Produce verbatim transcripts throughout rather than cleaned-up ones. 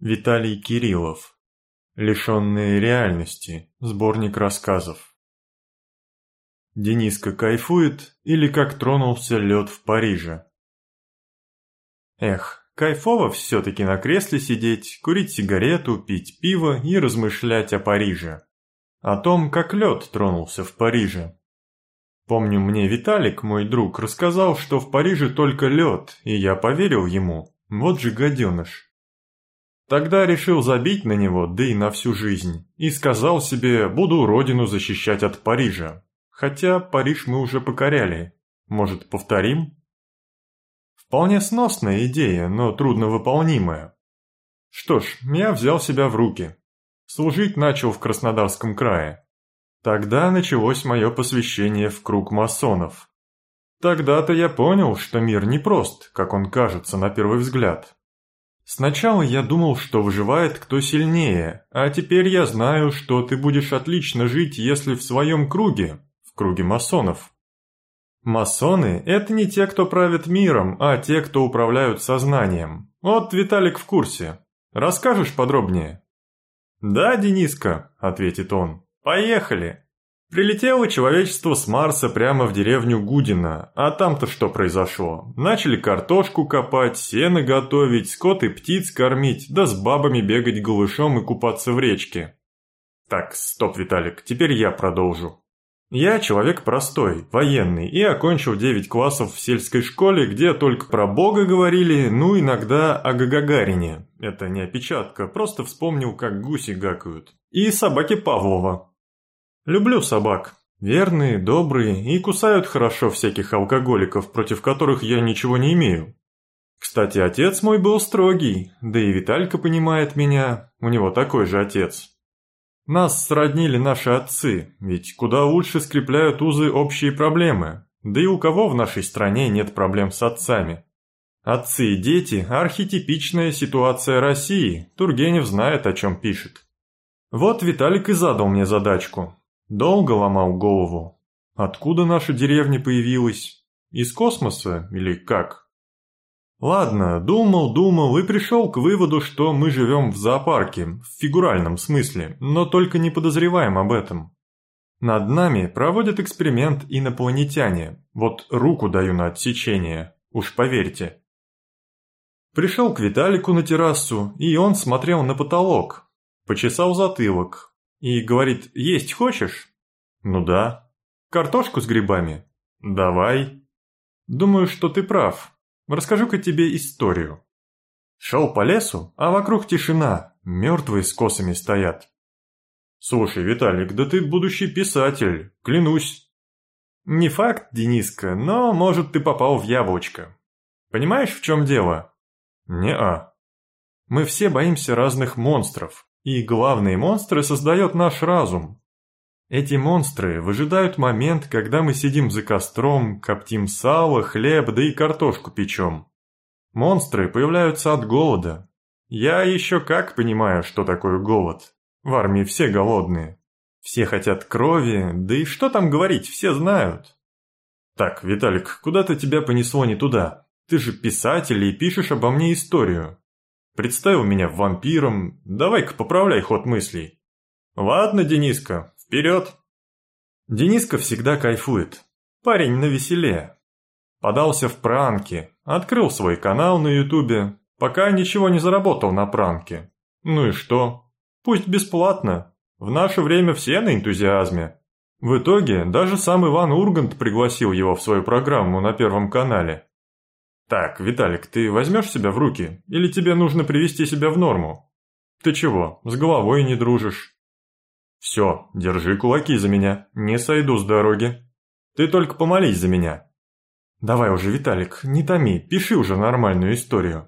Виталий Кириллов. Лишенные реальности. Сборник рассказов. Дениска кайфует или как тронулся лед в Париже. Эх, кайфово все-таки на кресле сидеть, курить сигарету, пить пиво и размышлять о Париже. О том, как лед тронулся в Париже. Помню, мне Виталик, мой друг, рассказал, что в Париже только лед, и я поверил ему. Вот же гаденыш. Тогда решил забить на него, да и на всю жизнь, и сказал себе, буду родину защищать от Парижа. Хотя Париж мы уже покоряли. Может, повторим? Вполне сносная идея, но трудновыполнимая. Что ж, я взял себя в руки. Служить начал в Краснодарском крае. Тогда началось мое посвящение в круг масонов. Тогда-то я понял, что мир непрост, как он кажется на первый взгляд. Сначала я думал, что выживает кто сильнее, а теперь я знаю, что ты будешь отлично жить, если в своем круге, в круге масонов. Масоны – это не те, кто правит миром, а те, кто управляют сознанием. Вот Виталик в курсе. Расскажешь подробнее? «Да, Дениска», – ответит он, – «поехали». Прилетело человечество с Марса прямо в деревню Гудино, а там-то что произошло? Начали картошку копать, сено готовить, скот и птиц кормить, да с бабами бегать голышом и купаться в речке. Так, стоп, Виталик, теперь я продолжу. Я человек простой, военный, и окончил девять классов в сельской школе, где только про Бога говорили, ну иногда о Гагарине. Это не опечатка, просто вспомнил, как гуси гакают. И собаки Павлова. Люблю собак. Верные, добрые и кусают хорошо всяких алкоголиков, против которых я ничего не имею. Кстати, отец мой был строгий, да и Виталька понимает меня, у него такой же отец. Нас сроднили наши отцы, ведь куда лучше скрепляют узы общие проблемы, да и у кого в нашей стране нет проблем с отцами. Отцы и дети – архетипичная ситуация России, Тургенев знает, о чем пишет. Вот Виталик и задал мне задачку. Долго ломал голову. Откуда наша деревня появилась? Из космоса или как? Ладно, думал, думал и пришел к выводу, что мы живем в зоопарке, в фигуральном смысле, но только не подозреваем об этом. Над нами проводят эксперимент инопланетяне, вот руку даю на отсечение, уж поверьте. Пришел к Виталику на террасу, и он смотрел на потолок, почесал затылок. И говорит, есть хочешь? Ну да. Картошку с грибами? Давай. Думаю, что ты прав. Расскажу-ка тебе историю. Шел по лесу, а вокруг тишина, мертвые с косами стоят. Слушай, Виталик, да ты будущий писатель, клянусь. Не факт, Дениска, но, может, ты попал в яблочко. Понимаешь, в чем дело? Не-а. Мы все боимся разных монстров. И главные монстры создает наш разум. Эти монстры выжидают момент, когда мы сидим за костром, коптим сало, хлеб, да и картошку печем. Монстры появляются от голода. Я еще как понимаю, что такое голод. В армии все голодные. Все хотят крови, да и что там говорить, все знают. Так, Виталик, куда-то тебя понесло не туда. Ты же писатель и пишешь обо мне историю. Представил меня вампиром, давай-ка поправляй ход мыслей. Ладно, Дениска, вперед. Дениска всегда кайфует. Парень навеселе. Подался в пранки, открыл свой канал на ютубе, пока ничего не заработал на пранке. Ну и что? Пусть бесплатно. В наше время все на энтузиазме. В итоге даже сам Иван Ургант пригласил его в свою программу на Первом канале. Так, Виталик, ты возьмешь себя в руки, или тебе нужно привести себя в норму? Ты чего, с головой не дружишь? Все, держи кулаки за меня, не сойду с дороги. Ты только помолись за меня. Давай уже, Виталик, не томи, пиши уже нормальную историю.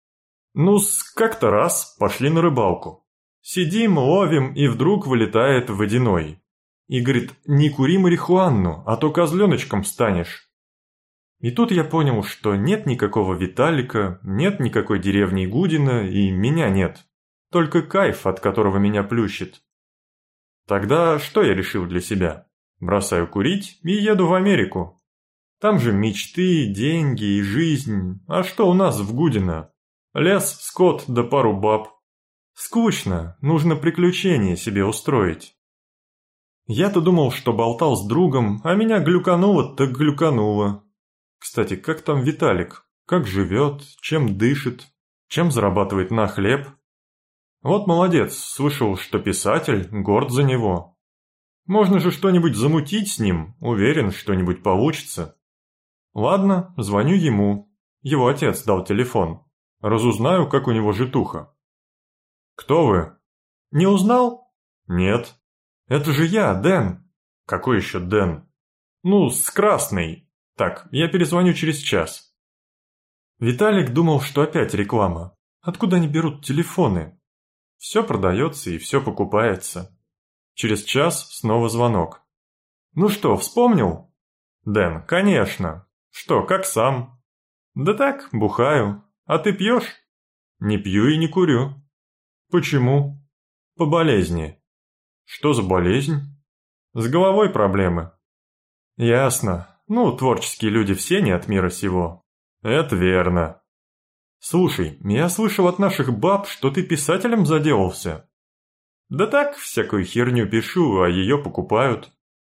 Ну-с, как-то раз пошли на рыбалку. Сидим, ловим, и вдруг вылетает водяной. И говорит, не кури марихуану, а то козленочком станешь. И тут я понял, что нет никакого Виталика, нет никакой деревни Гудино и меня нет. Только кайф, от которого меня плющит. Тогда что я решил для себя? Бросаю курить и еду в Америку. Там же мечты, деньги и жизнь. А что у нас в Гудино? Лес, скот да пару баб. Скучно, нужно приключение себе устроить. Я-то думал, что болтал с другом, а меня глюкануло так глюкануло. Кстати, как там Виталик? Как живет, чем дышит, чем зарабатывает на хлеб? Вот молодец, слышал, что писатель, горд за него. Можно же что-нибудь замутить с ним, уверен, что-нибудь получится. Ладно, звоню ему. Его отец дал телефон. Разузнаю, как у него житуха. «Кто вы?» «Не узнал?» «Нет». «Это же я, Дэн». «Какой еще Дэн?» «Ну, с красной. Так, я перезвоню через час». Виталик думал, что опять реклама. Откуда они берут телефоны? Все продается и все покупается. Через час снова звонок. «Ну что, вспомнил?» «Дэн, конечно. Что, как сам?» «Да так, бухаю. А ты пьешь?» «Не пью и не курю». «Почему?» «По болезни». «Что за болезнь?» «С головой проблемы». «Ясно. Ну, творческие люди все не от мира сего». «Это верно». «Слушай, я слышал от наших баб, что ты писателем заделался». «Да так, всякую херню пишу, а ее покупают».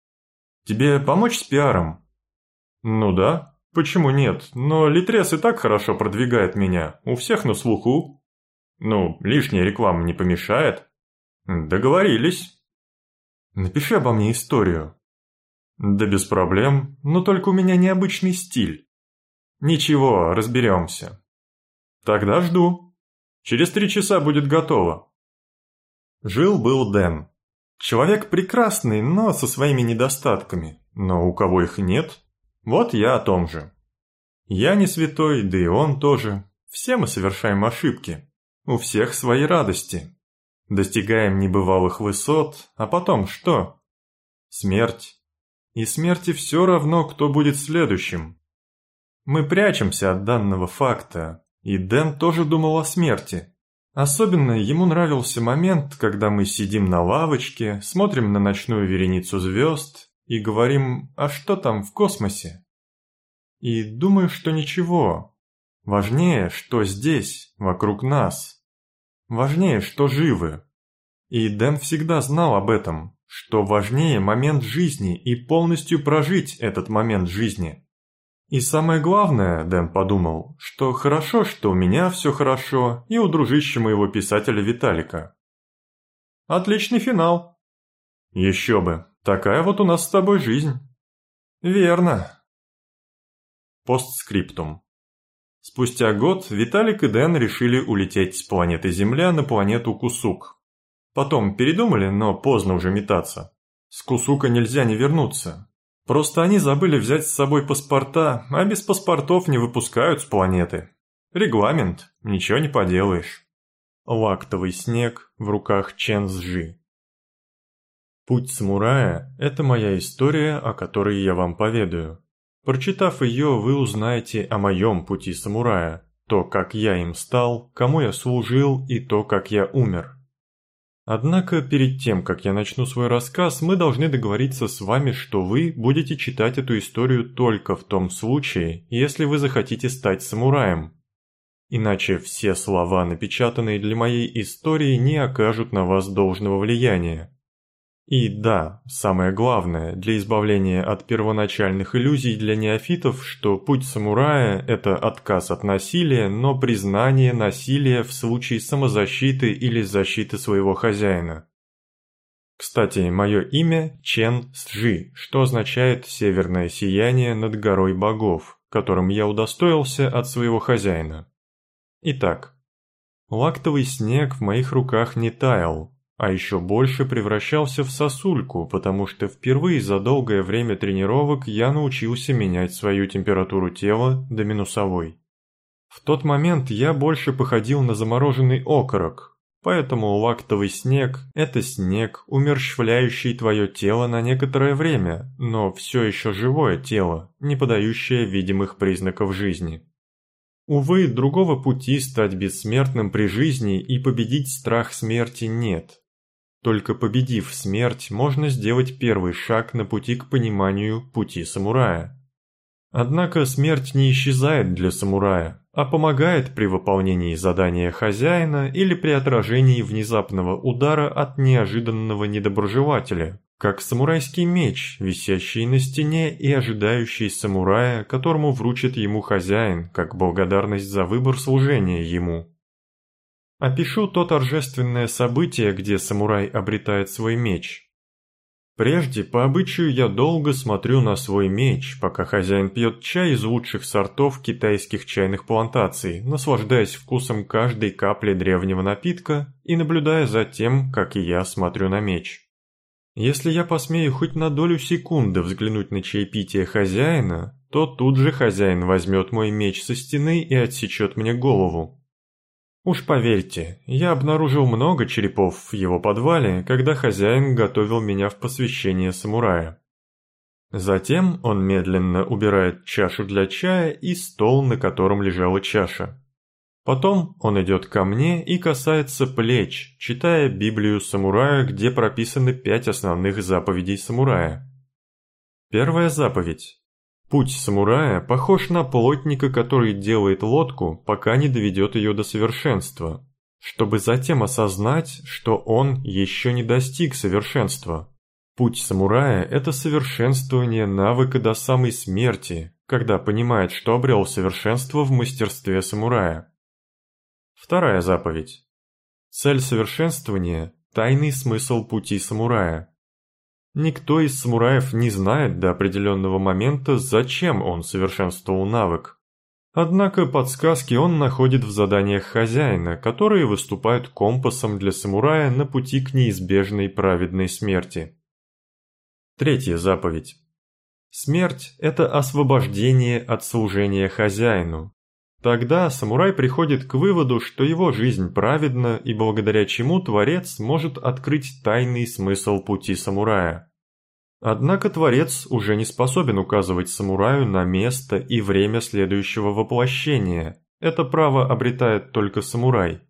«Тебе помочь с пиаром?» «Ну да, почему нет, но Литрес и так хорошо продвигает меня, у всех на слуху». «Ну, лишняя реклама не помешает». «Договорились». «Напиши обо мне историю». «Да без проблем, но только у меня необычный стиль». «Ничего, разберемся». «Тогда жду. Через три часа будет готово». Жил-был Дэн. Человек прекрасный, но со своими недостатками. Но у кого их нет? Вот я о том же. Я не святой, да и он тоже. Все мы совершаем ошибки. У всех свои радости. Достигаем небывалых высот, а потом что? Смерть. И смерти все равно, кто будет следующим. Мы прячемся от данного факта, и Дэн тоже думал о смерти. Особенно ему нравился момент, когда мы сидим на лавочке, смотрим на ночную вереницу звезд и говорим, а что там в космосе? И думаю, что ничего. Важнее, что здесь, вокруг нас. Важнее, что живы. И Дэн всегда знал об этом, что важнее момент жизни и полностью прожить этот момент жизни. И самое главное, Дэн подумал, что хорошо, что у меня все хорошо и у дружища моего писателя Виталика. Отличный финал. Еще бы, такая вот у нас с тобой жизнь. Верно. Постскриптум. Спустя год Виталик и Дэн решили улететь с планеты Земля на планету Кусук. Потом передумали, но поздно уже метаться. С Кусука нельзя не вернуться. Просто они забыли взять с собой паспорта, а без паспортов не выпускают с планеты. Регламент, ничего не поделаешь. Лактовый снег в руках Чен-Сжи. Путь самурая – это моя история, о которой я вам поведаю. Прочитав ее, вы узнаете о моем пути самурая, то, как я им стал, кому я служил и то, как я умер. Однако, перед тем, как я начну свой рассказ, мы должны договориться с вами, что вы будете читать эту историю только в том случае, если вы захотите стать самураем. Иначе все слова, напечатанные для моей истории, не окажут на вас должного влияния. И да, самое главное, для избавления от первоначальных иллюзий для неофитов, что путь самурая – это отказ от насилия, но признание насилия в случае самозащиты или защиты своего хозяина. Кстати, мое имя Чен-Сжи, что означает «северное сияние над горой богов», которым я удостоился от своего хозяина. Итак, лактовый снег в моих руках не таял, а еще больше превращался в сосульку, потому что впервые за долгое время тренировок я научился менять свою температуру тела до минусовой. В тот момент я больше походил на замороженный окорок, поэтому лактовый снег – это снег, умерщвляющий твое тело на некоторое время, но все еще живое тело, не подающее видимых признаков жизни. Увы, другого пути стать бессмертным при жизни и победить страх смерти нет. Только победив смерть, можно сделать первый шаг на пути к пониманию пути самурая. Однако смерть не исчезает для самурая. а помогает при выполнении задания хозяина или при отражении внезапного удара от неожиданного недоброжелателя, как самурайский меч, висящий на стене и ожидающий самурая, которому вручит ему хозяин, как благодарность за выбор служения ему. Опишу то торжественное событие, где самурай обретает свой меч. Прежде, по обычаю, я долго смотрю на свой меч, пока хозяин пьет чай из лучших сортов китайских чайных плантаций, наслаждаясь вкусом каждой капли древнего напитка и наблюдая за тем, как и я смотрю на меч. Если я посмею хоть на долю секунды взглянуть на чаепитие хозяина, то тут же хозяин возьмет мой меч со стены и отсечет мне голову. Уж поверьте, я обнаружил много черепов в его подвале, когда хозяин готовил меня в посвящение самурая. Затем он медленно убирает чашу для чая и стол, на котором лежала чаша. Потом он идет ко мне и касается плеч, читая Библию самурая, где прописаны пять основных заповедей самурая. Первая заповедь. Путь самурая похож на плотника, который делает лодку, пока не доведет ее до совершенства, чтобы затем осознать, что он еще не достиг совершенства. Путь самурая – это совершенствование навыка до самой смерти, когда понимает, что обрел совершенство в мастерстве самурая. Вторая заповедь. Цель совершенствования – тайный смысл пути самурая. Никто из самураев не знает до определенного момента, зачем он совершенствовал навык. Однако подсказки он находит в заданиях хозяина, которые выступают компасом для самурая на пути к неизбежной праведной смерти. Третья заповедь. Смерть – это освобождение от служения хозяину. Тогда самурай приходит к выводу, что его жизнь праведна и благодаря чему Творец может открыть тайный смысл пути самурая. Однако Творец уже не способен указывать самураю на место и время следующего воплощения. Это право обретает только самурай.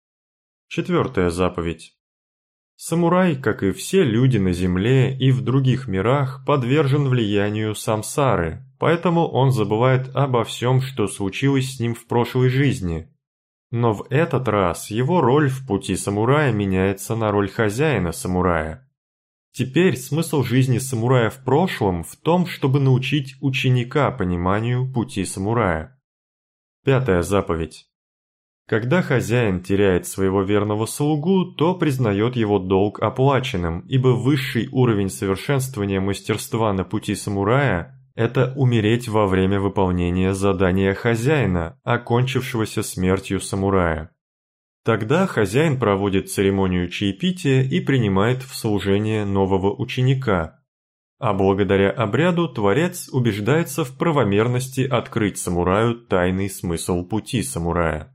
Четвертая заповедь. Самурай, как и все люди на земле и в других мирах, подвержен влиянию самсары, поэтому он забывает обо всем, что случилось с ним в прошлой жизни. Но в этот раз его роль в пути самурая меняется на роль хозяина самурая. Теперь смысл жизни самурая в прошлом в том, чтобы научить ученика пониманию пути самурая. Пятая заповедь. Когда хозяин теряет своего верного слугу, то признает его долг оплаченным, ибо высший уровень совершенствования мастерства на пути самурая – это умереть во время выполнения задания хозяина, окончившегося смертью самурая. Тогда хозяин проводит церемонию чаепития и принимает в служение нового ученика. А благодаря обряду Творец убеждается в правомерности открыть самураю тайный смысл пути самурая.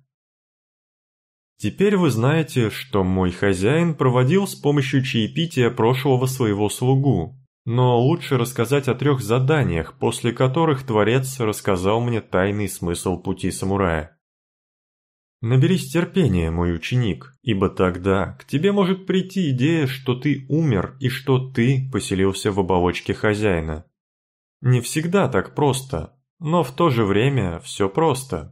Теперь вы знаете, что мой хозяин проводил с помощью чаепития прошлого своего слугу, но лучше рассказать о трех заданиях, после которых Творец рассказал мне тайный смысл пути самурая. Наберись терпения, мой ученик, ибо тогда к тебе может прийти идея, что ты умер и что ты поселился в оболочке хозяина. Не всегда так просто, но в то же время все просто.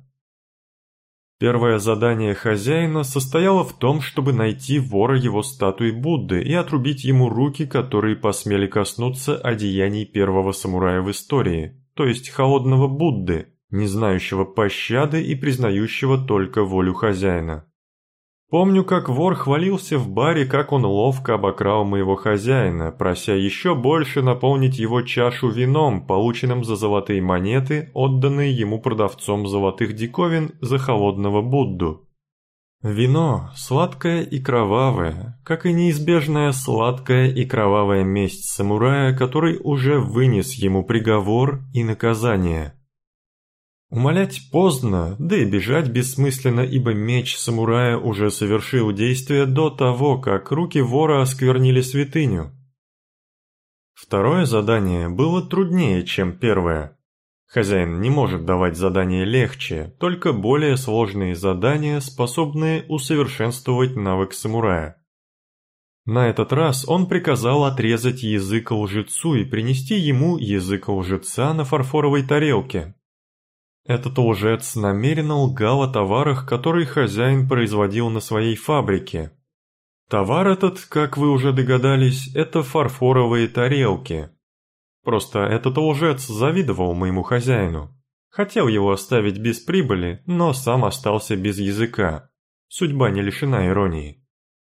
Первое задание хозяина состояло в том, чтобы найти вора его статуи Будды и отрубить ему руки, которые посмели коснуться одеяний первого самурая в истории, то есть холодного Будды, не знающего пощады и признающего только волю хозяина. Помню, как вор хвалился в баре, как он ловко обокрал моего хозяина, прося еще больше наполнить его чашу вином, полученным за золотые монеты, отданные ему продавцом золотых диковин за холодного Будду. Вино сладкое и кровавое, как и неизбежная сладкая и кровавая месть самурая, который уже вынес ему приговор и наказание. Умолять поздно, да и бежать бессмысленно, ибо меч самурая уже совершил действие до того, как руки вора осквернили святыню. Второе задание было труднее, чем первое. Хозяин не может давать задания легче, только более сложные задания, способные усовершенствовать навык самурая. На этот раз он приказал отрезать язык лжецу и принести ему язык лжеца на фарфоровой тарелке. Этот лжец намеренно лгал о товарах, которые хозяин производил на своей фабрике. Товар этот, как вы уже догадались, это фарфоровые тарелки. Просто этот лжец завидовал моему хозяину. Хотел его оставить без прибыли, но сам остался без языка. Судьба не лишена иронии.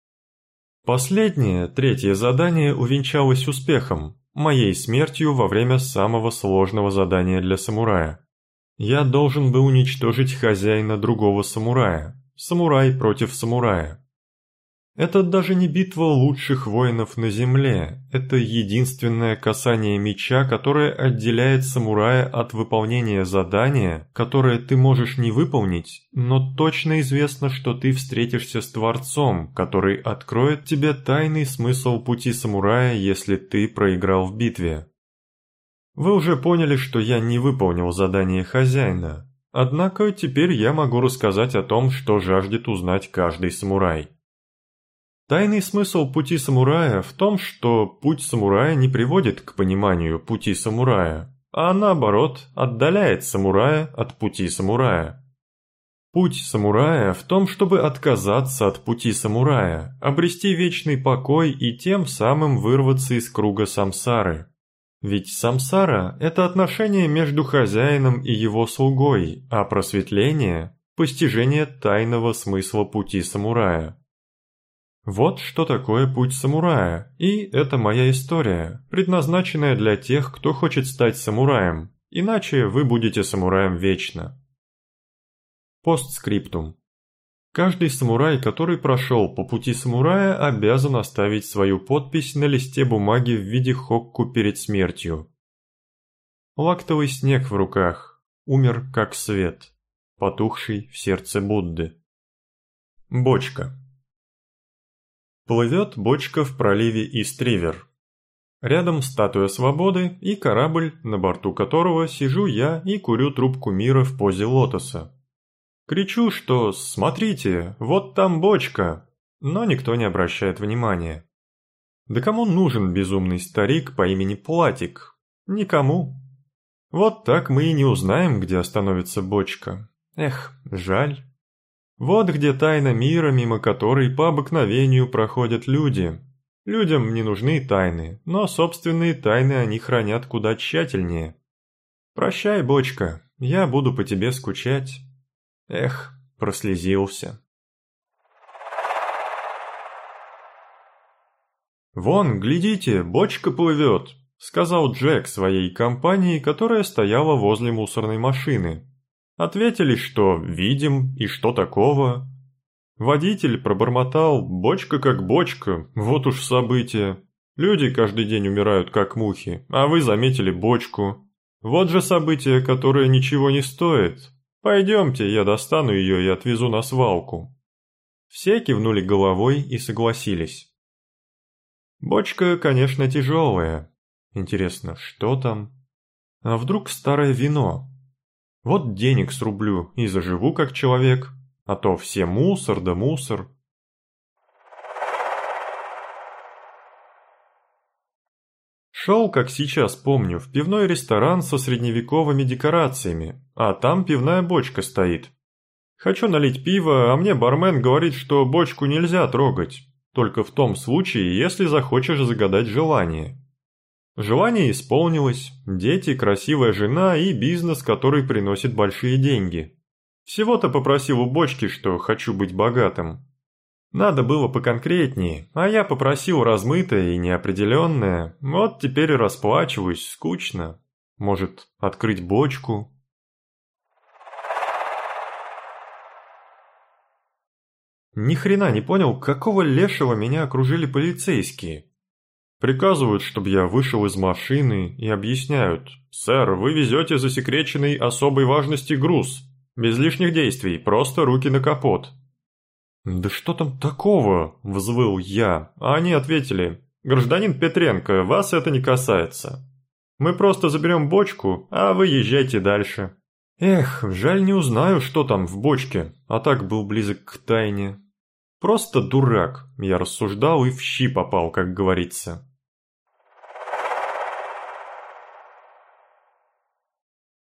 Последнее, третье задание увенчалось успехом, моей смертью во время самого сложного задания для самурая. Я должен был уничтожить хозяина другого самурая. Самурай против самурая. Это даже не битва лучших воинов на земле, это единственное касание меча, которое отделяет самурая от выполнения задания, которое ты можешь не выполнить, но точно известно, что ты встретишься с Творцом, который откроет тебе тайный смысл пути самурая, если ты проиграл в битве. Вы уже поняли, что я не выполнил задание хозяина, однако теперь я могу рассказать о том, что жаждет узнать каждый самурай. Тайный смысл пути самурая в том, что путь самурая не приводит к пониманию пути самурая, а наоборот, отдаляет самурая от пути самурая. Путь самурая в том, чтобы отказаться от пути самурая, обрести вечный покой и тем самым вырваться из круга самсары. Ведь самсара – это отношение между хозяином и его слугой, а просветление – постижение тайного смысла пути самурая. Вот что такое путь самурая, и это моя история, предназначенная для тех, кто хочет стать самураем, иначе вы будете самураем вечно. Постскриптум. Каждый самурай, который прошел по пути самурая, обязан оставить свою подпись на листе бумаги в виде хокку перед смертью. Лактовый снег в руках, умер как свет, потухший в сердце Будды. Бочка. Плывет бочка в проливе Ист-Ривер. Рядом статуя свободы и корабль, на борту которого сижу я и курю трубку мира в позе лотоса. Кричу, что «смотрите, вот там бочка», но никто не обращает внимания. Да кому нужен безумный старик по имени Платик? Никому. Вот так мы и не узнаем, где остановится бочка. Эх, жаль. Вот где тайна мира, мимо которой по обыкновению проходят люди. Людям не нужны тайны, но собственные тайны они хранят куда тщательнее. Прощай, бочка, я буду по тебе скучать. Эх, прослезился. «Вон, глядите, бочка плывет», — сказал Джек своей компании, которая стояла возле мусорной машины. Ответили, что видим, и что такого. Водитель пробормотал: «Бочка как бочка, вот уж событие. Люди каждый день умирают как мухи, а вы заметили бочку. Вот же событие, которое ничего не стоит. Пойдемте, я достану ее и отвезу на свалку». Все кивнули головой и согласились. Бочка, конечно, тяжелая. Интересно, что там? А вдруг старое вино? Вот денег срублю и заживу как человек, а то все мусор да мусор. Шел, как сейчас помню, в пивной ресторан со средневековыми декорациями, а там пивная бочка стоит. Хочу налить пиво, а мне бармен говорит, что бочку нельзя трогать, только в том случае, если захочешь загадать желание. Желание исполнилось, дети, красивая жена и бизнес, который приносит большие деньги. Всего-то попросил у бочки, что хочу быть богатым. Надо было поконкретнее, а я попросил размытое и неопределенное, вот теперь и расплачиваюсь, скучно. Может, открыть бочку? Ни хрена не понял, какого лешего меня окружили полицейские. Приказывают, чтобы я вышел из машины, и объясняют: «Сэр, вы везете засекреченный особой важности груз. Без лишних действий, просто руки на капот». «Да что там такого?» – взвыл я, а они ответили: «Гражданин Петренко, вас это не касается. Мы просто заберем бочку, а вы езжайте дальше». Эх, жаль, не узнаю, что там в бочке, а так был близок к тайне. Просто дурак, я рассуждал и в щи попал, как говорится.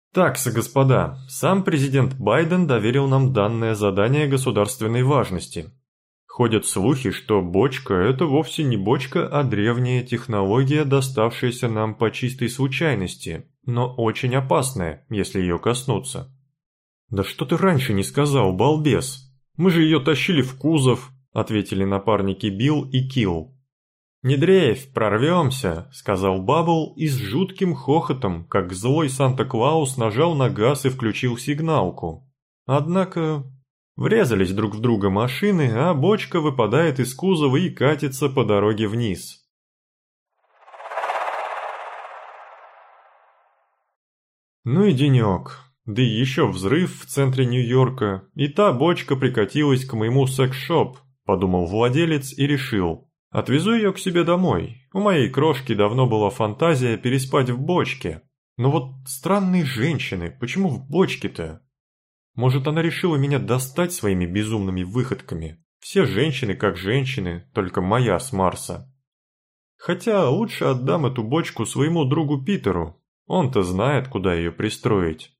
Такс, господа, сам президент Байден доверил нам данное задание государственной важности. Ходят слухи, что бочка – это вовсе не бочка, а древняя технология, доставшаяся нам по чистой случайности, но очень опасная, если ее коснуться. «Да что ты раньше не сказал, балбес? Мы же ее тащили в кузов», – ответили напарники Билл и Килл. «Не дрейфь, прорвемся», — сказал Баббл и с жутким хохотом, как злой Санта-Клаус, нажал на газ и включил сигналку. Однако врезались друг в друга машины, а бочка выпадает из кузова и катится по дороге вниз. Ну и денек. Да и еще взрыв в центре Нью-Йорка, и та бочка прикатилась к моему секс-шоп, подумал владелец и решил. Отвезу ее к себе домой. У моей крошки давно была фантазия переспать в бочке. Но вот странные женщины, почему в бочке-то? Может, она решила меня достать своими безумными выходками? Все женщины как женщины, только моя с Марса. Хотя лучше отдам эту бочку своему другу Питеру. Он-то знает, куда ее пристроить.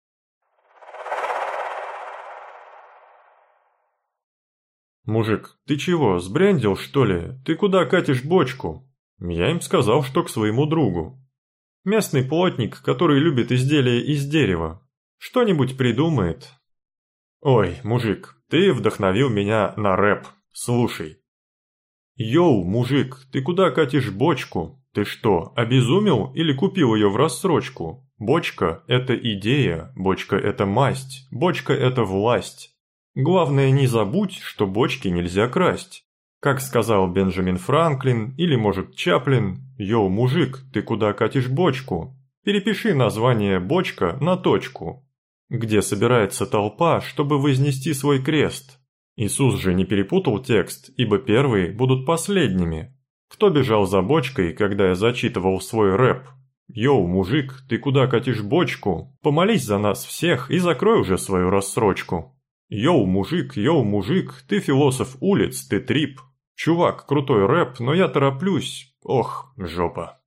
«Мужик, ты чего, сбрендил, что ли? Ты куда катишь бочку?» Я им сказал, что к своему другу. Местный плотник, который любит изделия из дерева. Что-нибудь придумает. «Ой, мужик, ты вдохновил меня на рэп. Слушай». «Йоу, мужик, ты куда катишь бочку? Ты что, обезумел или купил ее в рассрочку? Бочка – это идея, бочка – это масть, бочка – это власть. Главное, не забудь, что бочки нельзя красть. Как сказал Бенджамин Франклин или, может, Чаплин, «Йоу, мужик, ты куда катишь бочку?» Перепиши название «бочка» на точку, где собирается толпа, чтобы вознести свой крест. Иисус же не перепутал текст, ибо первые будут последними. Кто бежал за бочкой, когда я зачитывал свой рэп? «Йоу, мужик, ты куда катишь бочку? Помолись за нас всех и закрой уже свою рассрочку». «Йоу, мужик, йоу, мужик, ты философ улиц, ты трип. Чувак, крутой рэп, но я тороплюсь. Ох, жопа».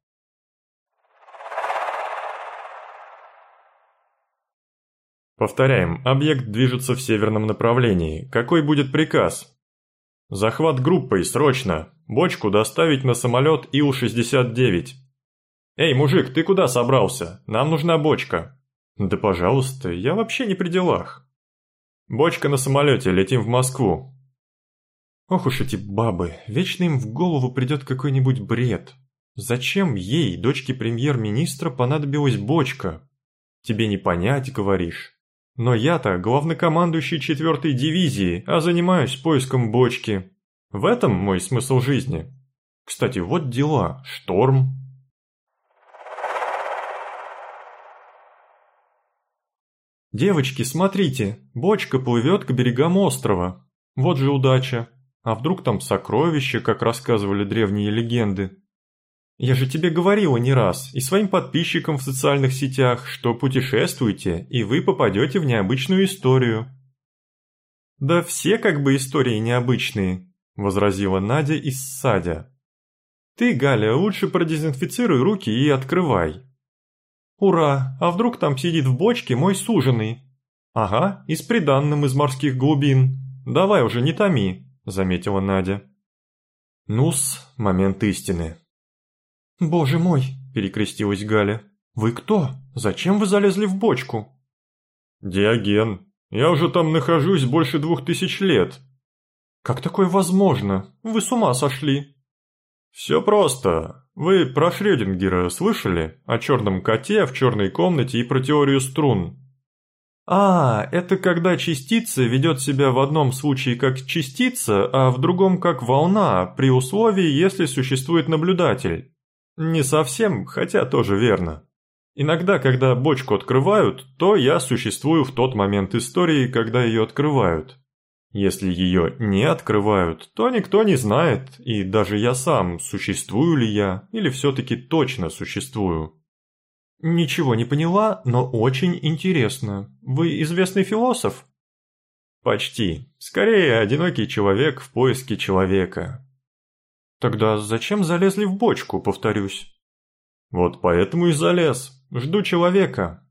Повторяем, объект движется в северном направлении. Какой будет приказ? Захват группой, срочно. Бочку доставить на самолет Ил шестьдесят девять. «Эй, мужик, ты куда собрался? Нам нужна бочка». «Да пожалуйста, я вообще не при делах». «Бочка на самолете, летим в Москву». Ох уж эти бабы, вечно им в голову придет какой-нибудь бред. Зачем ей, дочке премьер-министра, понадобилась бочка? Тебе не понять, говоришь. Но я-то главнокомандующий четвертой дивизии, а занимаюсь поиском бочки. В этом мой смысл жизни. Кстати, вот дела, шторм. «Девочки, смотрите, бочка плывет к берегам острова. Вот же удача. А вдруг там сокровища, как рассказывали древние легенды? Я же тебе говорила не раз, и своим подписчикам в социальных сетях, что путешествуйте, и вы попадете в необычную историю». «Да все как бы истории необычные», — возразила Надя из Садя. «Ты, Галя, лучше продезинфицируй руки и открывай». «Ура! А вдруг там сидит в бочке мой суженый?» «Ага, и с приданным из морских глубин. Давай уже не томи», — заметила Надя. Ну-с, момент истины. «Боже мой!» — перекрестилась Галя. «Вы кто? Зачем вы залезли в бочку?» «Диоген. Я уже там нахожусь больше двух тысяч лет». «Как такое возможно? Вы с ума сошли?» «Все просто. Вы про Шрёдингера слышали? О черном коте в черной комнате и про теорию струн?» «А, это когда частица ведет себя в одном случае как частица, а в другом как волна, при условии, если существует наблюдатель». «Не совсем, хотя тоже верно. Иногда, когда бочку открывают, то я существую в тот момент истории, когда ее открывают. Если ее не открывают, то никто не знает, и даже я сам, существую ли я, или все-таки точно существую». «Ничего не поняла, но очень интересно. Вы известный философ?» «Почти. Скорее, одинокий человек в поиске человека». «Тогда зачем залезли в бочку, повторюсь?» «Вот поэтому и залез. Жду человека».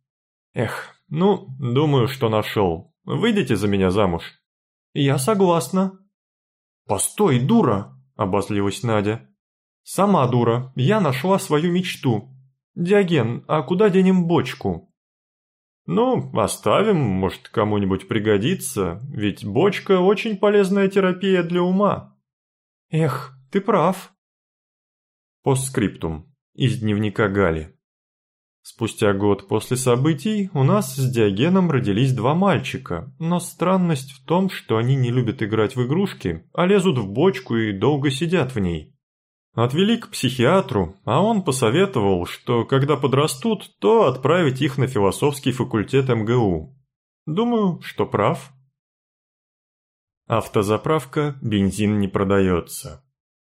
Эх, ну, думаю, что нашел. Выйдете за меня замуж? Я согласна. Постой, дура, обозлилась Надя. Сама дура, я нашла свою мечту. Диоген, а куда денем бочку? Ну, оставим, может, кому-нибудь пригодится, ведь бочка очень полезная терапия для ума. Эх, ты прав. Постскриптум. Из дневника Гали. Спустя год после событий у нас с Диогеном родились два мальчика, но странность в том, что они не любят играть в игрушки, а лезут в бочку и долго сидят в ней. Отвели к психиатру, а он посоветовал, что когда подрастут, то отправить их на философский факультет эм гэ у. Думаю, что прав. Автозаправка, бензин не продается.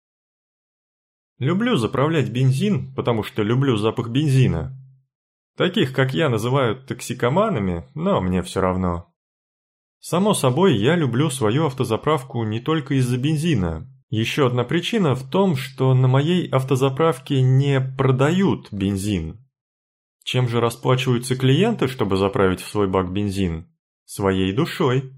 Люблю заправлять бензин, потому что люблю запах бензина. Таких, как я, называют токсикоманами, но мне все равно. Само собой, я люблю свою автозаправку не только из-за бензина. Еще одна причина в том, что на моей автозаправке не продают бензин. Чем же расплачиваются клиенты, чтобы заправить в свой бак бензин? Своей душой.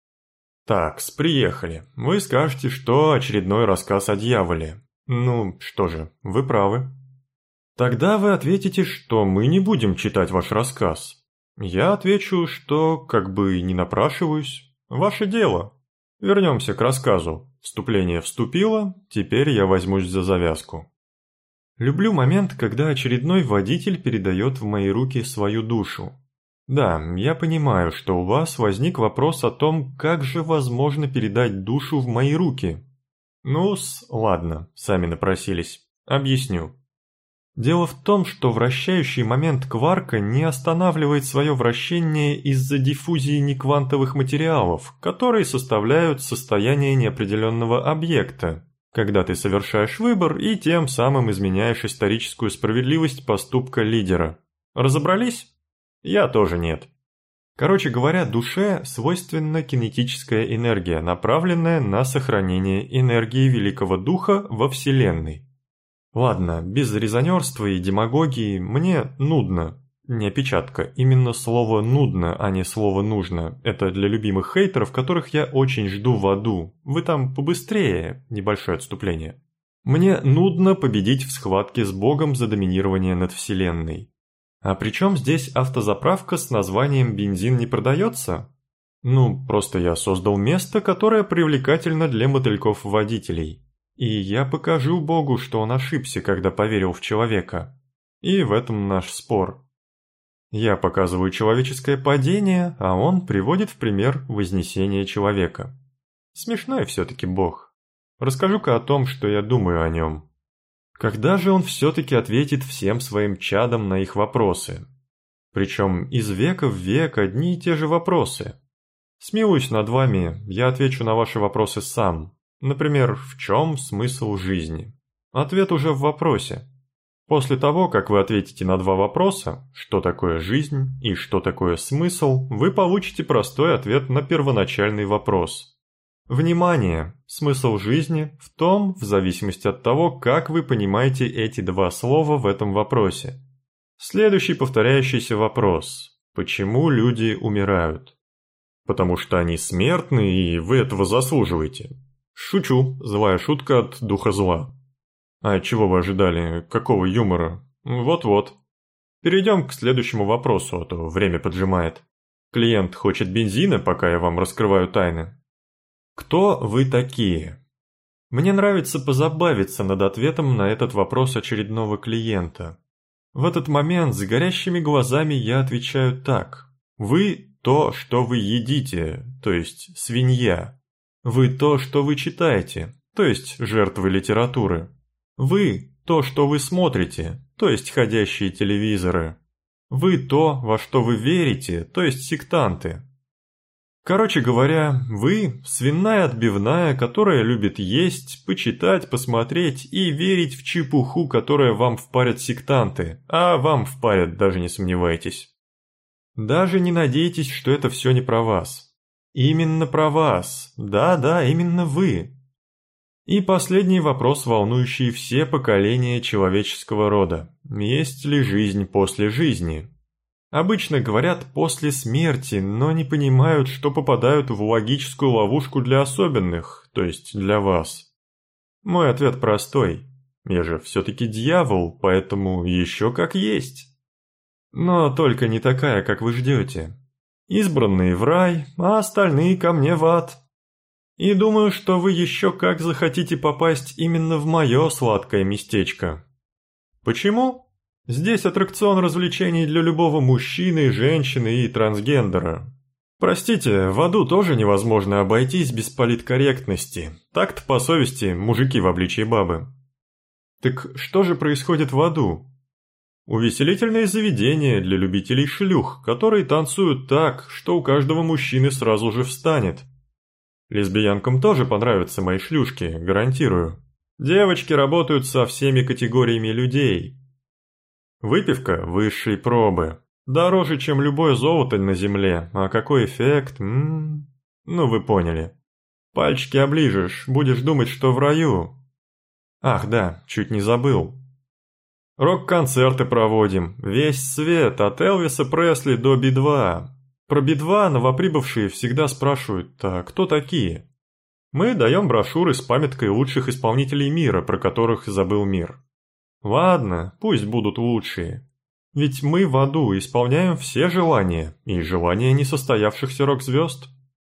Такс, приехали. Вы скажете, что очередной рассказ о дьяволе. Ну, что же, вы правы. Тогда вы ответите, что мы не будем читать ваш рассказ. Я отвечу, что, как бы не напрашиваюсь, ваше дело. Вернемся к рассказу. Вступление вступило, теперь я возьмусь за завязку. Люблю момент, когда очередной водитель передает в мои руки свою душу. Да, я понимаю, что у вас возник вопрос о том, как же возможно передать душу в мои руки. Ну-с, ладно, сами напросились. Объясню. Дело в том, что вращающий момент кварка не останавливает свое вращение из-за диффузии неквантовых материалов, которые составляют состояние неопределенного объекта, когда ты совершаешь выбор и тем самым изменяешь историческую справедливость поступка лидера. Разобрались? Я тоже нет. Короче говоря, душе свойственна кинетическая энергия, направленная на сохранение энергии Великого Духа во Вселенной. Ладно, без резонерства и демагогии, мне нудно. Не опечатка, именно слово «нудно», а не слово «нужно». Это для любимых хейтеров, которых я очень жду в аду. Вы там побыстрее, небольшое отступление. Мне нудно победить в схватке с Богом за доминирование над Вселенной. А при чем здесь автозаправка с названием «бензин не продается»? Ну, просто я создал место, которое привлекательно для мотыльков-водителей. И я покажу Богу, что он ошибся, когда поверил в человека. И в этом наш спор. Я показываю человеческое падение, а он приводит в пример вознесение человека. Смешной все-таки Бог. Расскажу-ка о том, что я думаю о нем. Когда же он все-таки ответит всем своим чадам на их вопросы? Причем из века в век одни и те же вопросы. Смилуюсь над вами, я отвечу на ваши вопросы сам. Например, в чем смысл жизни? Ответ уже в вопросе. После того, как вы ответите на два вопроса, что такое жизнь и что такое смысл, вы получите простой ответ на первоначальный вопрос. Внимание! Смысл жизни в том, в зависимости от того, как вы понимаете эти два слова в этом вопросе. Следующий повторяющийся вопрос. Почему люди умирают? Потому что они смертны, и вы этого заслуживаете. Шучу, злая шутка от духа зла. А чего вы ожидали? Какого юмора? Вот-вот. Перейдем к следующему вопросу, а то время поджимает. Клиент хочет бензина, пока я вам раскрываю тайны. Кто вы такие? Мне нравится позабавиться над ответом на этот вопрос очередного клиента. В этот момент с горящими глазами я отвечаю так. Вы то, что вы едите, то есть свинья. Вы то, что вы читаете, то есть жертвы литературы. Вы то, что вы смотрите, то есть ходящие телевизоры. Вы то, во что вы верите, то есть сектанты. Короче говоря, вы – свиная отбивная, которая любит есть, почитать, посмотреть и верить в чепуху, которая вам впарят сектанты, а вам впарят, даже не сомневайтесь. Даже не надейтесь, что это все не про вас. Именно про вас, да-да, именно вы. И последний вопрос, волнующий все поколения человеческого рода. Есть ли жизнь после жизни? Обычно говорят «после смерти», но не понимают, что попадают в логическую ловушку для особенных, то есть для вас. Мой ответ простой. Я же все-таки дьявол, поэтому еще как есть. Но только не такая, как вы ждете. Избранные в рай, а остальные ко мне в ад. И думаю, что вы еще как захотите попасть именно в мое сладкое местечко. Почему? Здесь аттракцион развлечений для любого мужчины, женщины и трансгендера. Простите, в аду тоже невозможно обойтись без политкорректности. Так-то по совести мужики в обличии бабы. Так что же происходит в аду? Увеселительное заведение для любителей шлюх, которые танцуют так, что у каждого мужчины сразу же встанет. Лесбиянкам тоже понравятся мои шлюшки, гарантирую. Девочки работают со всеми категориями людей. Выпивка высшей пробы. Дороже, чем любое золото на земле. А какой эффект? М-м-м. Ну вы поняли. Пальчики оближешь, будешь думать, что в раю. Ах да, чуть не забыл. Рок-концерты проводим. Весь свет, от Элвиса Пресли до Би два. Про Би два новоприбывшие всегда спрашивают, а кто такие? Мы даем брошюры с памяткой лучших исполнителей мира, про которых забыл мир. Ладно, пусть будут лучшие. Ведь мы в аду исполняем все желания, и желания несостоявшихся рок-звезд.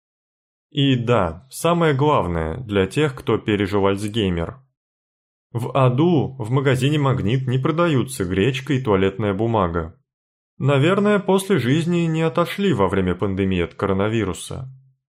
И да, самое главное для тех, кто пережил Альцгеймер. В аду в магазине «Магнит» не продаются гречка и туалетная бумага. Наверное, после жизни не отошли во время пандемии от коронавируса.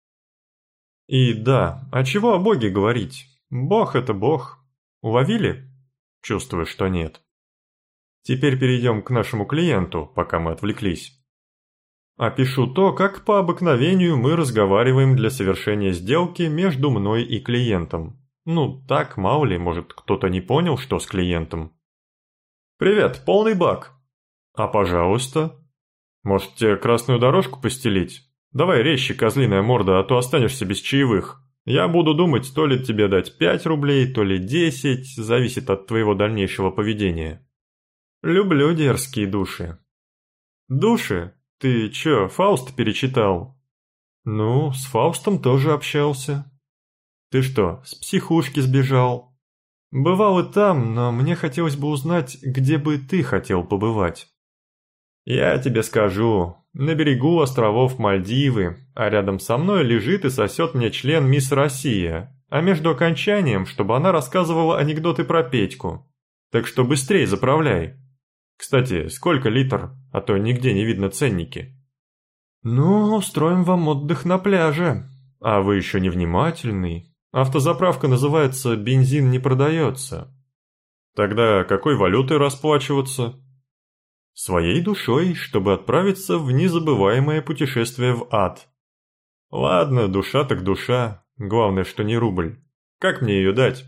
И да, а чего о Боге говорить? Бог – это Бог. Уловили? Чувствую, что нет. Теперь перейдем к нашему клиенту, пока мы отвлеклись. Опишу то, как по обыкновению мы разговариваем для совершения сделки между мной и клиентом. Ну, так, мало ли, может, кто-то не понял, что с клиентом. «Привет, полный бак». «А пожалуйста». «Может, тебе красную дорожку постелить? Давай резче, козлиная морда, а то останешься без чаевых. Я буду думать, то ли тебе дать пять рублей, то ли десять, зависит от твоего дальнейшего поведения». «Люблю дерзкие души». «Души? Ты чё, Фауст перечитал?» «Ну, с Фаустом тоже общался». «Ты что, с психушки сбежал?» «Бывал и там, но мне хотелось бы узнать, где бы ты хотел побывать». «Я тебе скажу, на берегу островов Мальдивы, а рядом со мной лежит и сосет мне член мисс Россия, а между окончанием, чтобы она рассказывала анекдоты про Петьку. Так что быстрей заправляй. Кстати, сколько литр, а то нигде не видно ценники». «Ну, устроим вам отдых на пляже. А вы еще невнимательный. Автозаправка называется «Бензин не продается». Тогда какой валютой расплачиваться? Своей душой, чтобы отправиться в незабываемое путешествие в ад. Ладно, душа так душа, главное, что не рубль. Как мне ее дать?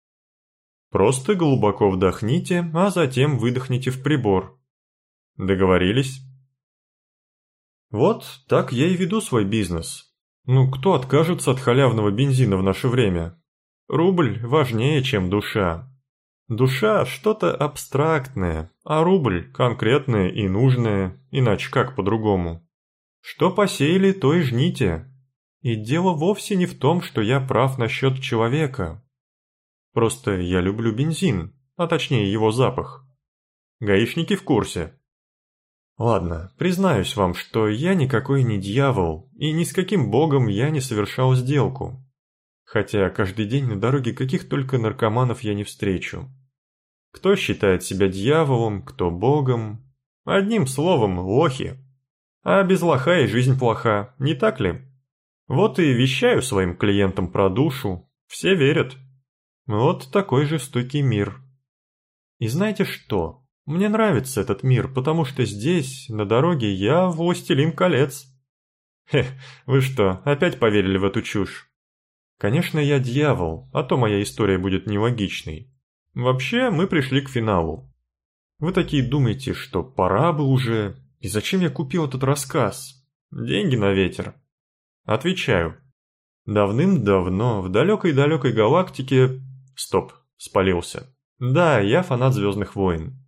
Просто глубоко вдохните, а затем выдохните в прибор. Договорились? Вот так я и веду свой бизнес. Ну, кто откажется от халявного бензина в наше время? Рубль важнее, чем душа. Душа – что-то абстрактное, а рубль – конкретное и нужное, иначе как по-другому. Что посеяли, то и жните. И дело вовсе не в том, что я прав насчет человека. Просто я люблю бензин, а точнее его запах. Гаишники в курсе. Ладно, признаюсь вам, что я никакой не дьявол, и ни с каким богом я не совершал сделку. Хотя каждый день на дороге каких только наркоманов я не встречу. Кто считает себя дьяволом, кто богом. Одним словом, лохи. А без лоха и жизнь плоха, не так ли? Вот и вещаю своим клиентам про душу, все верят. Вот такой жестокий мир. И знаете что? Мне нравится этот мир, потому что здесь, на дороге, я властелин колец. Хе, вы что, опять поверили в эту чушь? Конечно, я дьявол, а то моя история будет нелогичной. Вообще, мы пришли к финалу. Вы такие думаете, что пора бы уже... И зачем я купил этот рассказ? Деньги на ветер. Отвечаю. Давным-давно, в далекой-далекой галактике... Стоп, спалился. Да, я фанат «Звездных войн».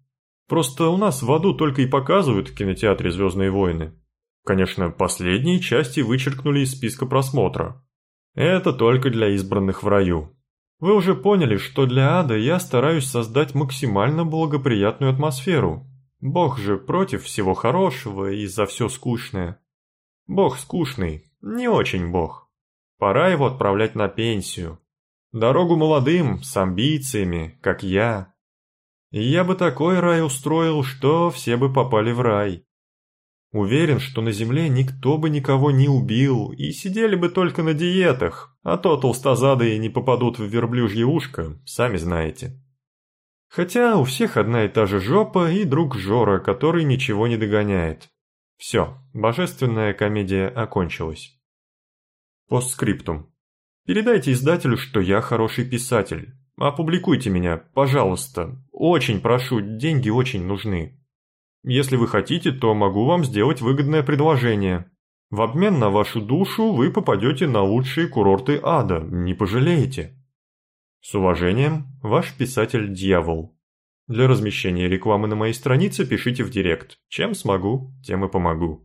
Просто у нас в аду только и показывают в кинотеатре «Звездные войны». Конечно, последние части вычеркнули из списка просмотра. Это только для избранных в раю. Вы уже поняли, что для ада я стараюсь создать максимально благоприятную атмосферу. Бог же против всего хорошего и за все скучное. Бог скучный, не очень бог. Пора его отправлять на пенсию. Дорогу молодым, с амбициями, как я. И я бы такой рай устроил, что все бы попали в рай. Уверен, что на земле никто бы никого не убил и сидели бы только на диетах, а то толстозадые не попадут в верблюжье ушко, сами знаете. Хотя у всех одна и та же жопа и друг Жора, который ничего не догоняет. Все, божественная комедия окончилась. Постскриптум. Передайте издателю, что я хороший писатель. Опубликуйте меня, пожалуйста. Очень прошу, деньги очень нужны. Если вы хотите, то могу вам сделать выгодное предложение. В обмен на вашу душу вы попадете на лучшие курорты ада, не пожалеете. С уважением, ваш писатель-дьявол. Для размещения рекламы на моей странице пишите в директ. Чем смогу, тем и помогу.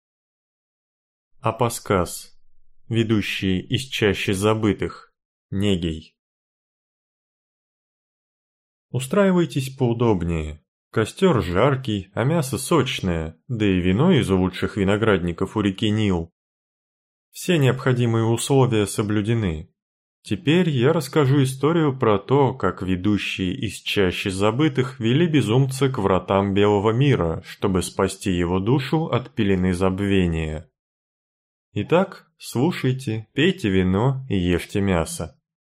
Апосказ. Ведущий из чаще забытых. Негей. Устраивайтесь поудобнее. Костер жаркий, а мясо сочное, да и вино из лучших виноградников у реки Нил. Все необходимые условия соблюдены. Теперь я расскажу историю про то, как ведущие из чаще забытых вели безумца к вратам Белого мира, чтобы спасти его душу от пелены забвения. Итак, слушайте, пейте вино и ешьте мясо.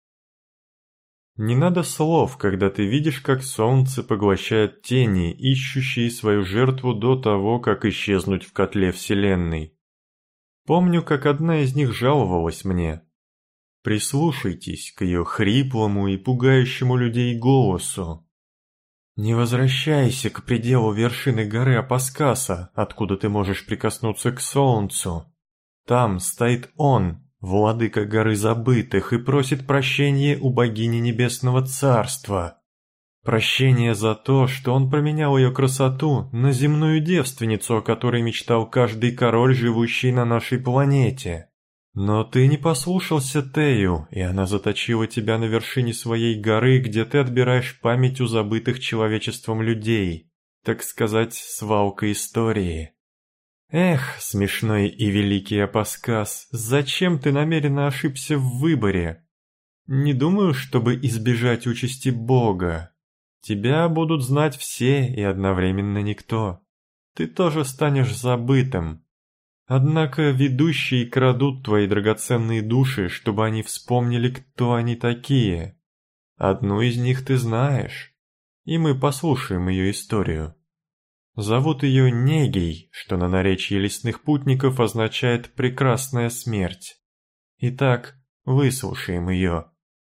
Не надо слов, когда ты видишь, как солнце поглощает тени, ищущие свою жертву до того, как исчезнуть в котле Вселенной. Помню, как одна из них жаловалась мне. Прислушайтесь к ее хриплому и пугающему людей голосу. Не возвращайся к пределу вершины горы Апоскаса, откуда ты можешь прикоснуться к солнцу. Там стоит он, владыка горы забытых, и просит прощения у богини Небесного Царства. Прощение за то, что он променял ее красоту на земную девственницу, о которой мечтал каждый король, живущий на нашей планете. Но ты не послушался Тею, и она заточила тебя на вершине своей горы, где ты отбираешь память у забытых человечеством людей, так сказать, свалка истории. Эх, смешной и великий Апоскас, зачем ты намеренно ошибся в выборе? Не думаю, чтобы избежать участи Бога. Тебя будут знать все и одновременно никто. Ты тоже станешь забытым. Однако ведущие крадут твои драгоценные души, чтобы они вспомнили, кто они такие. Одну из них ты знаешь, и мы послушаем ее историю. Зовут ее Негей, что на наречии лесных путников означает «прекрасная смерть». Итак, выслушаем ее.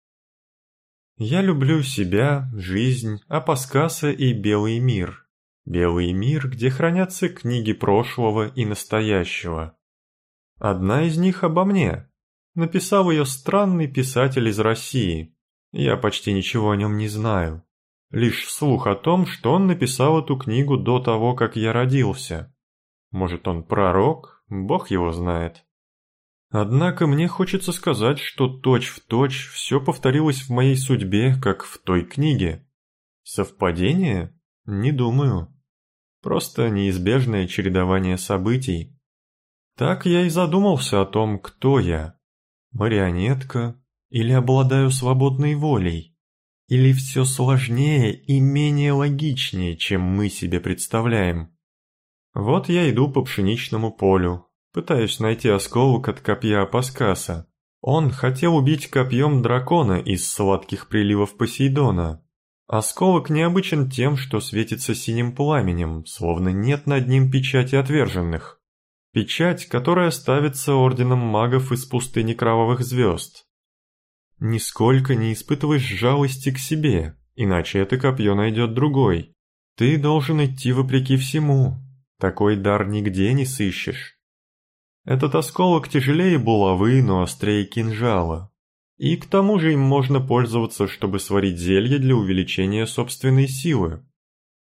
Я люблю себя, жизнь, Апоскаса и белый мир. Белый мир, где хранятся книги прошлого и настоящего. Одна из них обо мне. Написал ее странный писатель из России. Я почти ничего о нем не знаю. Лишь слух о том, что он написал эту книгу до того, как я родился. Может, он пророк? Бог его знает. Однако мне хочется сказать, что точь-в-точь все повторилось в моей судьбе, как в той книге. Совпадение? Не думаю. Просто неизбежное чередование событий. Так я и задумался о том, кто я. Марионетка? Или обладаю свободной волей? Или все сложнее и менее логичнее, чем мы себе представляем? Вот я иду по пшеничному полю, пытаюсь найти осколок от копья Апоскаса. Он хотел убить копьем дракона из сладких приливов Посейдона. Осколок необычен тем, что светится синим пламенем, словно нет над ним печати отверженных. Печать, которая ставится орденом магов из пустыни кровавых звезд. Нисколько не испытываешь жалости к себе, иначе это копье найдет другой. Ты должен идти вопреки всему. Такой дар нигде не сыщешь. Этот осколок тяжелее булавы, но острее кинжала. И к тому же им можно пользоваться, чтобы сварить зелье для увеличения собственной силы.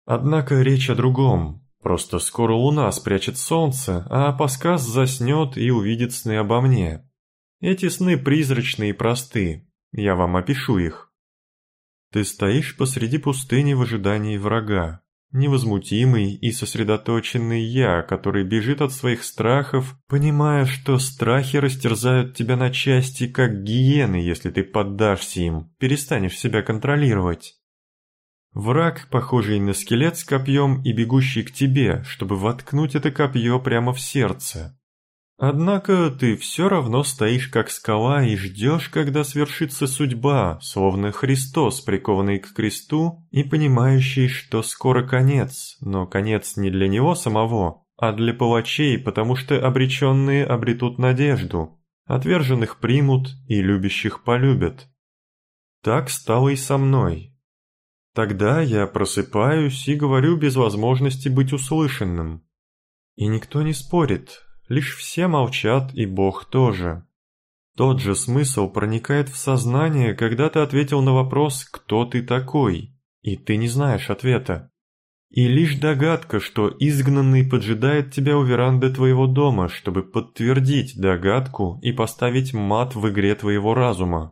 Однако речь о другом. Просто скоро луна спрячет солнце, а Апосказ заснет и увидит сны обо мне. Эти сны призрачны и просты. Я вам опишу их. Ты стоишь посреди пустыни в ожидании врага. Невозмутимый и сосредоточенный я, который бежит от своих страхов, понимая, что страхи растерзают тебя на части, как гиены, если ты поддашься им, перестанешь себя контролировать. Враг, похожий на скелет с копьем и бегущий к тебе, чтобы воткнуть это копье прямо в сердце. Однако ты все равно стоишь как скала и ждешь, когда свершится судьба, словно Христос, прикованный к кресту и понимающий, что скоро конец, но конец не для него самого, а для палачей, потому что обреченные обретут надежду, отверженных примут и любящих полюбят. Так стало и со мной. Тогда я просыпаюсь и говорю без возможности быть услышанным. И никто не спорит. Лишь все молчат, и Бог тоже. Тот же смысл проникает в сознание, когда ты ответил на вопрос «Кто ты такой?» и ты не знаешь ответа. И лишь догадка, что изгнанный поджидает тебя у веранды твоего дома, чтобы подтвердить догадку и поставить мат в игре твоего разума.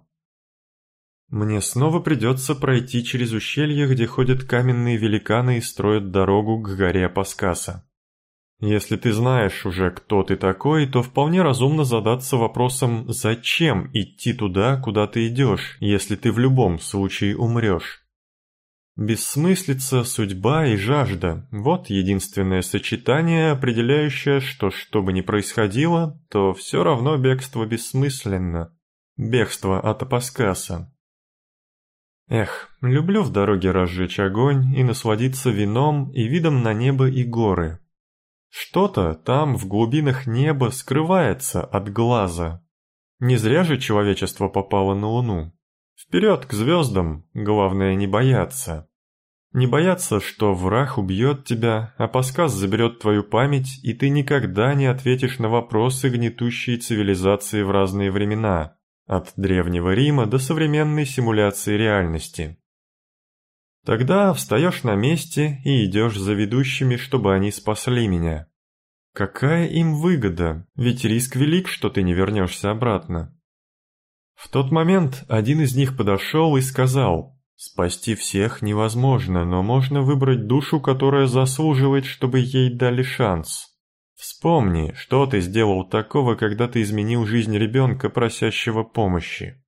Мне снова придется пройти через ущелье, где ходят каменные великаны и строят дорогу к горе Апоскаса. Если ты знаешь уже, кто ты такой, то вполне разумно задаться вопросом, зачем идти туда, куда ты идешь, если ты в любом случае умрешь. Бессмыслица, судьба и жажда – вот единственное сочетание, определяющее, что что бы ни происходило, то все равно бегство бессмысленно. Бегство от Апоскаса. Эх, люблю в дороге разжечь огонь и насладиться вином и видом на небо и горы. Что-то там, в глубинах неба, скрывается от глаза. Не зря же человечество попало на Луну. Вперед к звездам, главное не бояться. Не бояться, что враг убьет тебя, а Апосказ заберет твою память, и ты никогда не ответишь на вопросы гнетущей цивилизации в разные времена, от Древнего Рима до современной симуляции реальности. Тогда встаешь на месте и идешь за ведущими, чтобы они спасли меня. Какая им выгода, ведь риск велик, что ты не вернешься обратно. В тот момент один из них подошел и сказал: «Спасти всех невозможно, но можно выбрать душу, которая заслуживает, чтобы ей дали шанс. Вспомни, что ты сделал такого, когда ты изменил жизнь ребенка, просящего помощи».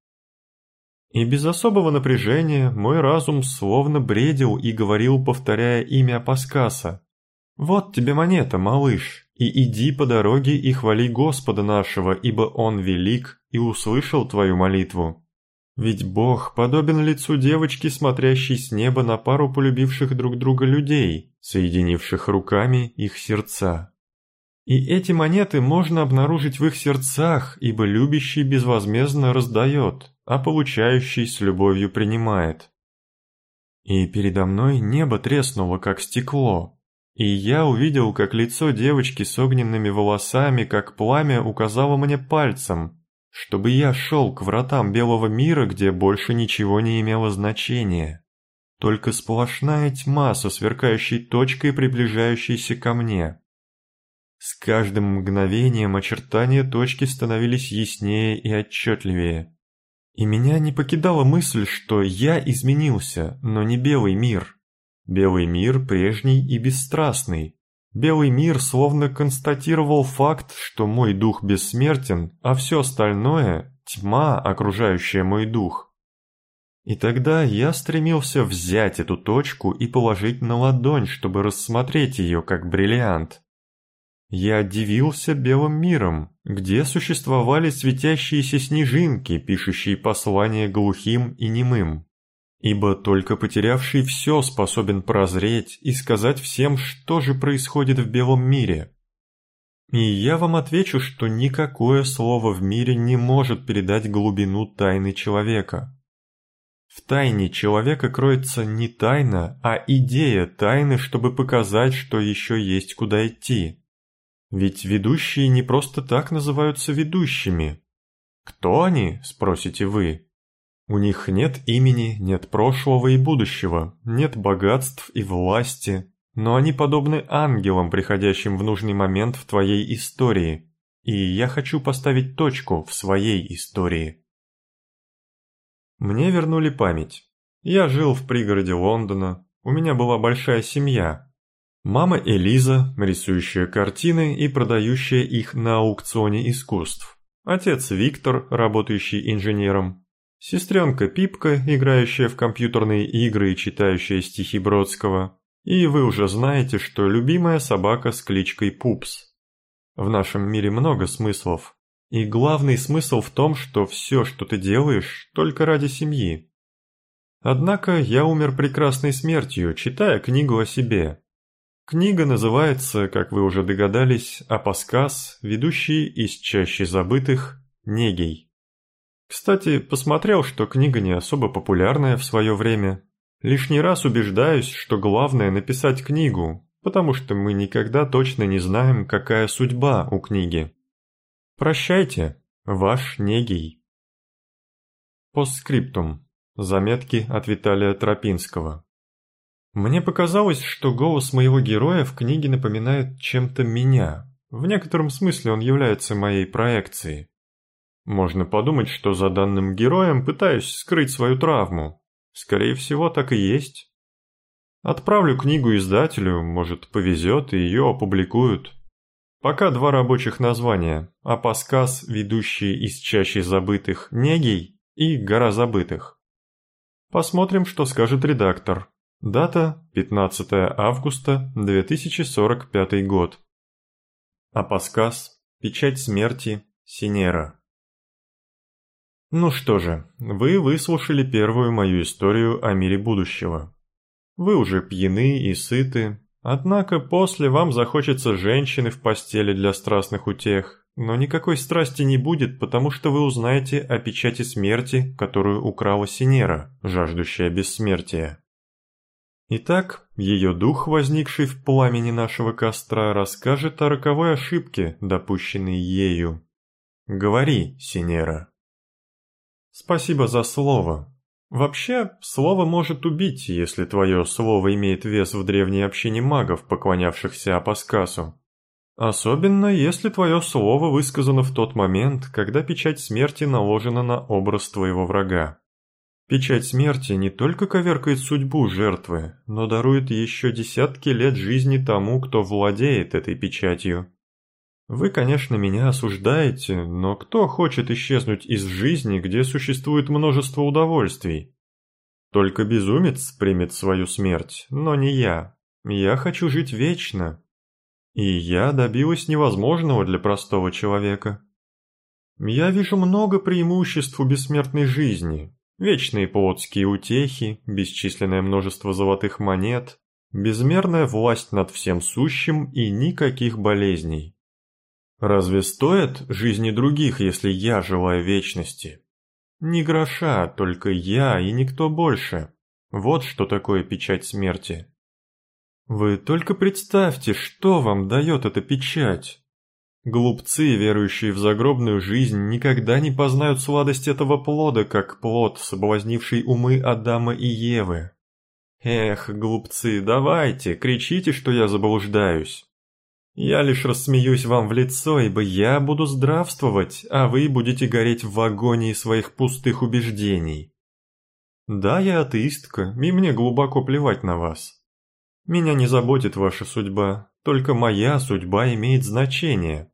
И без особого напряжения мой разум словно бредил и говорил, повторяя имя Апоскаса: «Вот тебе монета, малыш, и иди по дороге и хвали Господа нашего, ибо Он велик и услышал твою молитву». Ведь Бог подобен лицу девочки, смотрящей с неба на пару полюбивших друг друга людей, соединивших руками их сердца. И эти монеты можно обнаружить в их сердцах, ибо любящий безвозмездно раздает, а получающий с любовью принимает. И передо мной небо треснуло, как стекло, и я увидел, как лицо девочки с огненными волосами, как пламя, указало мне пальцем, чтобы я шел к вратам белого мира, где больше ничего не имело значения. Только сплошная тьма со сверкающей точкой, приближающейся ко мне. С каждым мгновением очертания точки становились яснее и отчетливее. И меня не покидала мысль, что я изменился, но не белый мир. Белый мир прежний и бесстрастный. Белый мир словно констатировал факт, что мой дух бессмертен, а все остальное – тьма, окружающая мой дух. И тогда я стремился взять эту точку и положить на ладонь, чтобы рассмотреть ее как бриллиант. Я дивился белым миром, где существовали светящиеся снежинки, пишущие послания глухим и немым. Ибо только потерявший все способен прозреть и сказать всем, что же происходит в белом мире. И я вам отвечу, что никакое слово в мире не может передать глубину тайны человека. В тайне человека кроется не тайна, а идея тайны, чтобы показать, что еще есть куда идти. Ведь ведущие не просто так называются ведущими. Кто они, спросите вы? У них нет имени, нет прошлого и будущего, нет богатств и власти, но они подобны ангелам, приходящим в нужный момент в твоей истории, и я хочу поставить точку в своей истории. Мне вернули память. Я жил в пригороде Лондона, у меня была большая семья. Мама Элиза, рисующая картины и продающая их на аукционе искусств. Отец Виктор, работающий инженером. Сестренка Пипка, играющая в компьютерные игры и читающая стихи Бродского. И вы уже знаете, что любимая собака с кличкой Пупс. В нашем мире много смыслов. И главный смысл в том, что все, что ты делаешь, только ради семьи. Однако я умер прекрасной смертью, читая книгу о себе. Книга называется, как вы уже догадались, «Апосказ, ведущий из чащи забытых, Негей». Кстати, посмотрел, что книга не особо популярная в свое время. Лишний раз убеждаюсь, что главное написать книгу, потому что мы никогда точно не знаем, какая судьба у книги. Прощайте, ваш Негей. Постскриптум. Заметки от Виталия Тропинского. Мне показалось, что голос моего героя в книге напоминает чем-то меня. В некотором смысле он является моей проекцией. Можно подумать, что за данным героем пытаюсь скрыть свою травму. Скорее всего, так и есть. Отправлю книгу издателю, может, повезет и ее опубликуют. Пока два рабочих названия: «Апосказ, ведущий из чащи забытых, Негей» и «Гора забытых». Посмотрим, что скажет редактор. Дата пятнадцатое августа две тысячи сорок пятый год. Апосказ, печать смерти, Синера. Ну что же, вы выслушали первую мою историю о мире будущего. Вы уже пьяны и сыты, однако после вам захочется женщины в постели для страстных утех, но никакой страсти не будет, потому что вы узнаете о печати смерти, которую украла Синера, жаждущая бессмертия. Итак, ее дух, возникший в пламени нашего костра, расскажет о роковой ошибке, допущенной ею. Говори, Синера. Спасибо за слово. Вообще, слово может убить, если твое слово имеет вес в древней общине магов, поклонявшихся Апоскасу. Особенно, если твое слово высказано в тот момент, когда печать смерти наложена на образ твоего врага. Печать смерти не только коверкает судьбу жертвы, но дарует еще десятки лет жизни тому, кто владеет этой печатью. Вы, конечно, меня осуждаете, но кто хочет исчезнуть из жизни, где существует множество удовольствий? Только безумец примет свою смерть, но не я. Я хочу жить вечно. И я добилась невозможного для простого человека. Я вижу много преимуществ у бессмертной жизни. Вечные плотские утехи, бесчисленное множество золотых монет, безмерная власть над всем сущим и никаких болезней. Разве стоит жизни других, если я желаю вечности? Ни гроша, только я и никто больше. Вот что такое печать смерти. Вы только представьте, что вам дает эта печать. Глупцы, верующие в загробную жизнь, никогда не познают сладость этого плода, как плод, соблазнивший умы Адама и Евы. Эх, глупцы, давайте, кричите, что я заблуждаюсь. Я лишь рассмеюсь вам в лицо, ибо я буду здравствовать, а вы будете гореть в агонии своих пустых убеждений. Да, я атеистка, и мне глубоко плевать на вас. Меня не заботит ваша судьба, только моя судьба имеет значение.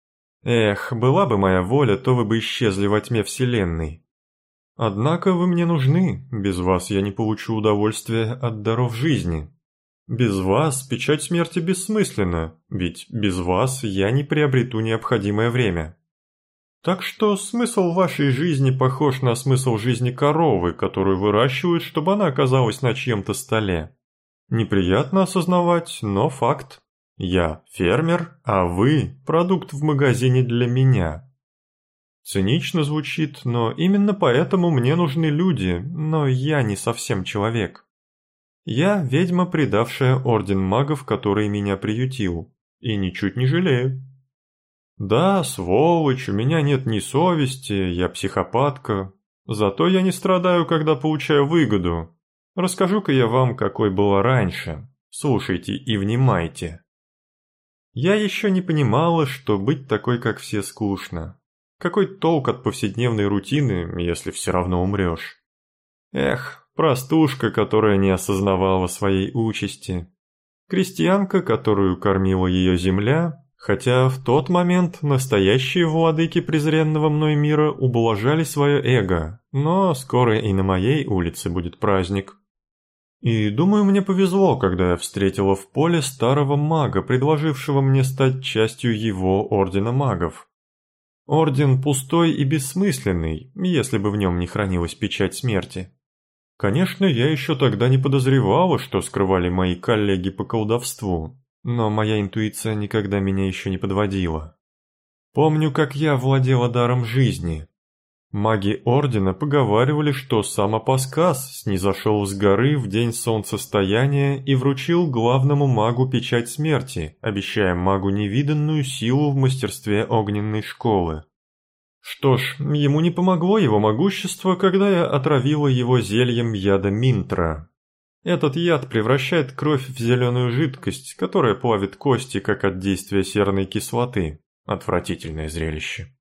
Эх, была бы моя воля, то вы бы исчезли во тьме вселенной. Однако вы мне нужны, без вас я не получу удовольствия от даров жизни. Без вас печать смерти бессмысленна, ведь без вас я не приобрету необходимое время. Так что смысл вашей жизни похож на смысл жизни коровы, которую выращивают, чтобы она оказалась на чьем-то столе. Неприятно осознавать, но факт. Я фермер, а вы – продукт в магазине для меня. Цинично звучит, но именно поэтому мне нужны люди, но я не совсем человек. Я ведьма, предавшая орден магов, который меня приютил, и ничуть не жалею. Да, сволочь, у меня нет ни совести, я психопатка. Зато я не страдаю, когда получаю выгоду. Расскажу-ка я вам, какой была раньше. Слушайте и внимайте. Я еще не понимала, что быть такой, как все, скучно. Какой толк от повседневной рутины, если все равно умрешь? Эх, простушка, которая не осознавала своей участи. Крестьянка, которую кормила ее земля, хотя в тот момент настоящие владыки презренного мной мира ублажали свое эго, но скоро и на моей улице будет праздник. И думаю, мне повезло, когда я встретила в поле старого мага, предложившего мне стать частью его ордена магов. Орден пустой и бессмысленный, если бы в нем не хранилась печать смерти. Конечно, я еще тогда не подозревала, что скрывали мои коллеги по колдовству, но моя интуиция никогда меня еще не подводила. Помню, как я владела даром жизни. Маги Ордена поговаривали, что сам Апоскас снизошел с горы в день солнцестояния и вручил главному магу печать смерти, обещая магу невиданную силу в мастерстве огненной школы. Что ж, ему не помогло его могущество, когда я отравила его зельем яда Минтра. Этот яд превращает кровь в зеленую жидкость, которая плавит кости, как от действия серной кислоты. Отвратительное зрелище.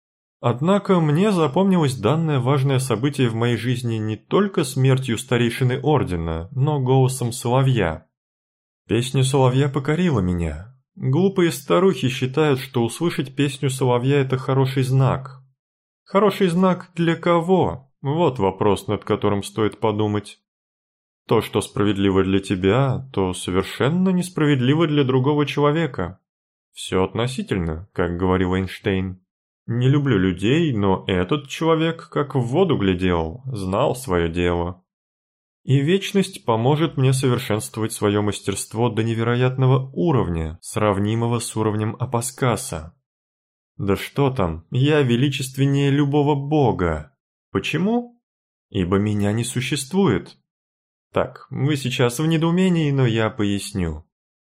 Однако мне запомнилось данное важное событие в моей жизни не только смертью старейшины Ордена, но голосом соловья. Песня соловья покорила меня. Глупые старухи считают, что услышать песню соловья – это хороший знак. Хороший знак для кого? Вот вопрос, над которым стоит подумать. То, что справедливо для тебя, то совершенно несправедливо для другого человека. Все относительно, как говорил Эйнштейн. Не люблю людей, но этот человек как в воду глядел, знал свое дело. И вечность поможет мне совершенствовать свое мастерство до невероятного уровня, сравнимого с уровнем Апоскаса. Да что там, я величественнее любого бога. Почему? Ибо меня не существует. Так, вы сейчас в недоумении, но я поясню.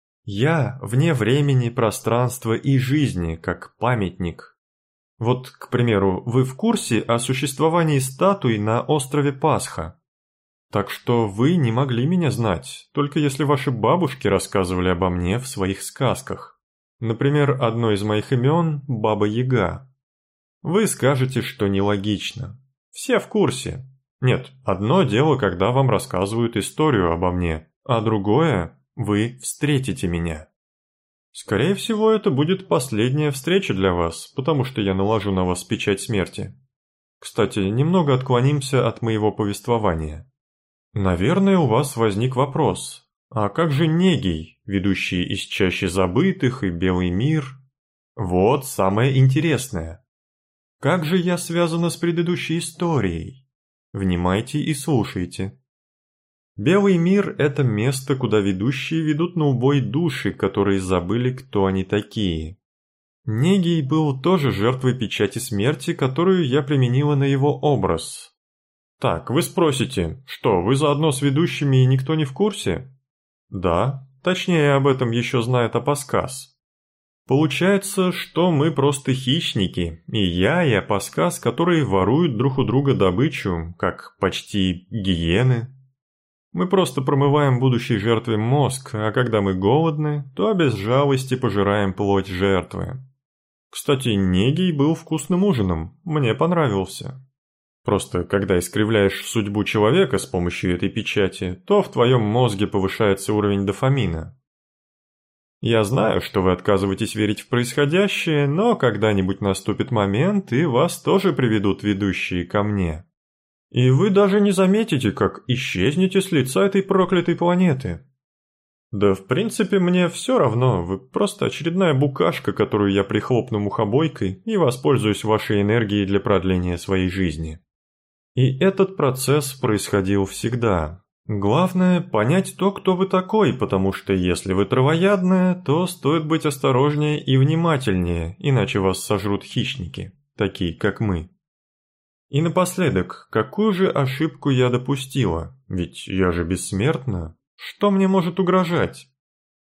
Я вне времени, пространства и жизни, как памятник. Вот, к примеру, вы в курсе о существовании статуй на острове Пасха? Так что вы не могли меня знать, только если ваши бабушки рассказывали обо мне в своих сказках. Например, одно из моих имен – Баба Яга. Вы скажете, что нелогично. Все в курсе. Нет, одно дело, когда вам рассказывают историю обо мне, а другое – вы встретите меня. Скорее всего, это будет последняя встреча для вас, потому что я наложу на вас печать смерти. Кстати, немного отклонимся от моего повествования. Наверное, у вас возник вопрос. А как же Негий, ведущий из чащи забытых и Белый мир? Вот самое интересное. Как же я связана с предыдущей историей? Внимайте и слушайте. Белый мир – это место, куда ведущие ведут на убой души, которые забыли, кто они такие. Негий был тоже жертвой печати смерти, которую я применила на его образ. Так, вы спросите, что, вы заодно с ведущими и никто не в курсе? Да, точнее об этом еще знает Апоскас. Получается, что мы просто хищники, и я, и Апоскас, которые воруют друг у друга добычу, как почти гиены. Мы просто промываем будущей жертве мозг, а когда мы голодны, то без жалости пожираем плоть жертвы. Кстати, Негий был вкусным ужином, мне понравился. Просто когда искривляешь судьбу человека с помощью этой печати, то в твоем мозге повышается уровень дофамина. Я знаю, что вы отказываетесь верить в происходящее, но когда-нибудь наступит момент, и вас тоже приведут ведущие ко мне. И вы даже не заметите, как исчезнете с лица этой проклятой планеты. Да в принципе мне все равно, вы просто очередная букашка, которую я прихлопну мухобойкой и воспользуюсь вашей энергией для продления своей жизни. И этот процесс происходил всегда. Главное понять то, кто вы такой, потому что если вы травоядная, то стоит быть осторожнее и внимательнее, иначе вас сожрут хищники, такие как мы. И напоследок, какую же ошибку я допустила? Ведь я же бессмертна. Что мне может угрожать?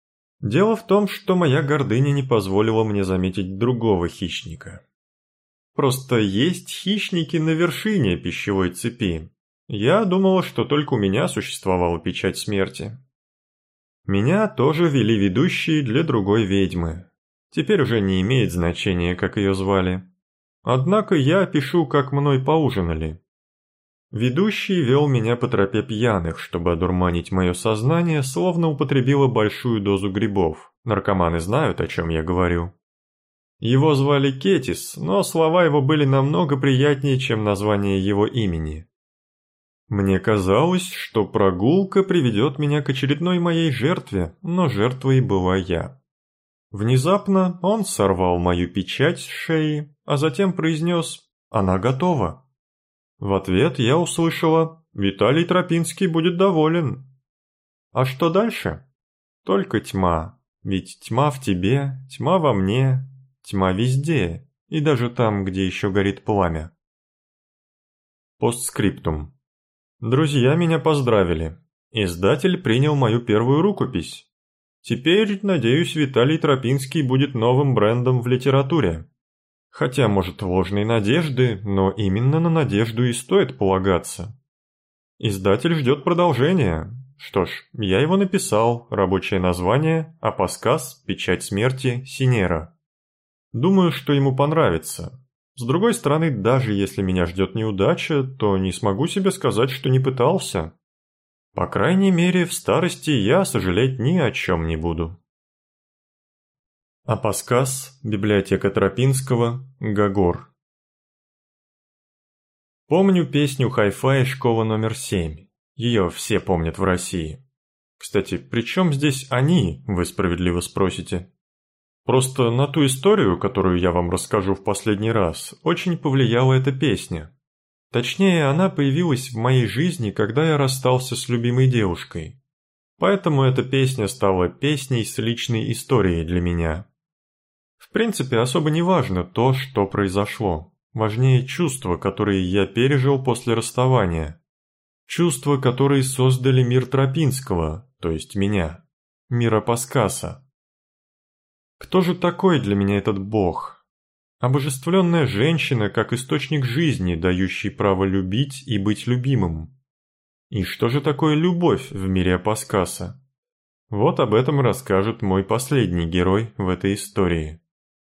Дело в том, что моя гордыня не позволила мне заметить другого хищника. Просто есть хищники на вершине пищевой цепи. Я думала, что только у меня существовала печать смерти. Меня тоже вели ведущие для другой ведьмы. Теперь уже не имеет значения, как ее звали. Однако я опишу, как мной поужинали. Ведущий вел меня по тропе пьяных, чтобы одурманить мое сознание, словно употребила большую дозу грибов. Наркоманы знают, о чем я говорю. Его звали Кетис, но слова его были намного приятнее, чем название его имени. Мне казалось, что прогулка приведет меня к очередной моей жертве, но жертвой была я. Внезапно он сорвал мою печать с шеи, а затем произнес «Она готова». В ответ я услышала «Виталий Тропинский будет доволен». А что дальше? Только тьма, ведь тьма в тебе, тьма во мне, тьма везде, и даже там, где еще горит пламя. Постскриптум. Друзья меня поздравили. Издатель принял мою первую рукопись. Теперь, надеюсь, Виталий Тропинский будет новым брендом в литературе. Хотя, может, ложные надежды, но именно на надежду и стоит полагаться. Издатель ждет продолжения. Что ж, я его написал, рабочее название «Апосказ. Печать смерти. Синера». Думаю, что ему понравится. С другой стороны, даже если меня ждет неудача, то не смогу себе сказать, что не пытался. По крайней мере, в старости я сожалеть ни о чем не буду. Апосказ, библиотека Тропинского, Гагор. Помню песню хай-фай «Школа номер семь». Ее все помнят в России. Кстати, при чем здесь они, вы справедливо спросите? Просто на ту историю, которую я вам расскажу в последний раз, очень повлияла эта песня. Точнее, она появилась в моей жизни, когда я расстался с любимой девушкой. Поэтому эта песня стала песней с личной историей для меня. В принципе, особо не важно то, что произошло. Важнее чувства, которые я пережил после расставания. Чувства, которые создали мир Тропинского, то есть меня. Мир Апоскаса. Кто же такой для меня этот бог? Обожествленная женщина, как источник жизни, дающий право любить и быть любимым. И что же такое любовь в мире Апоскаса? Вот об этом расскажет мой последний герой в этой истории.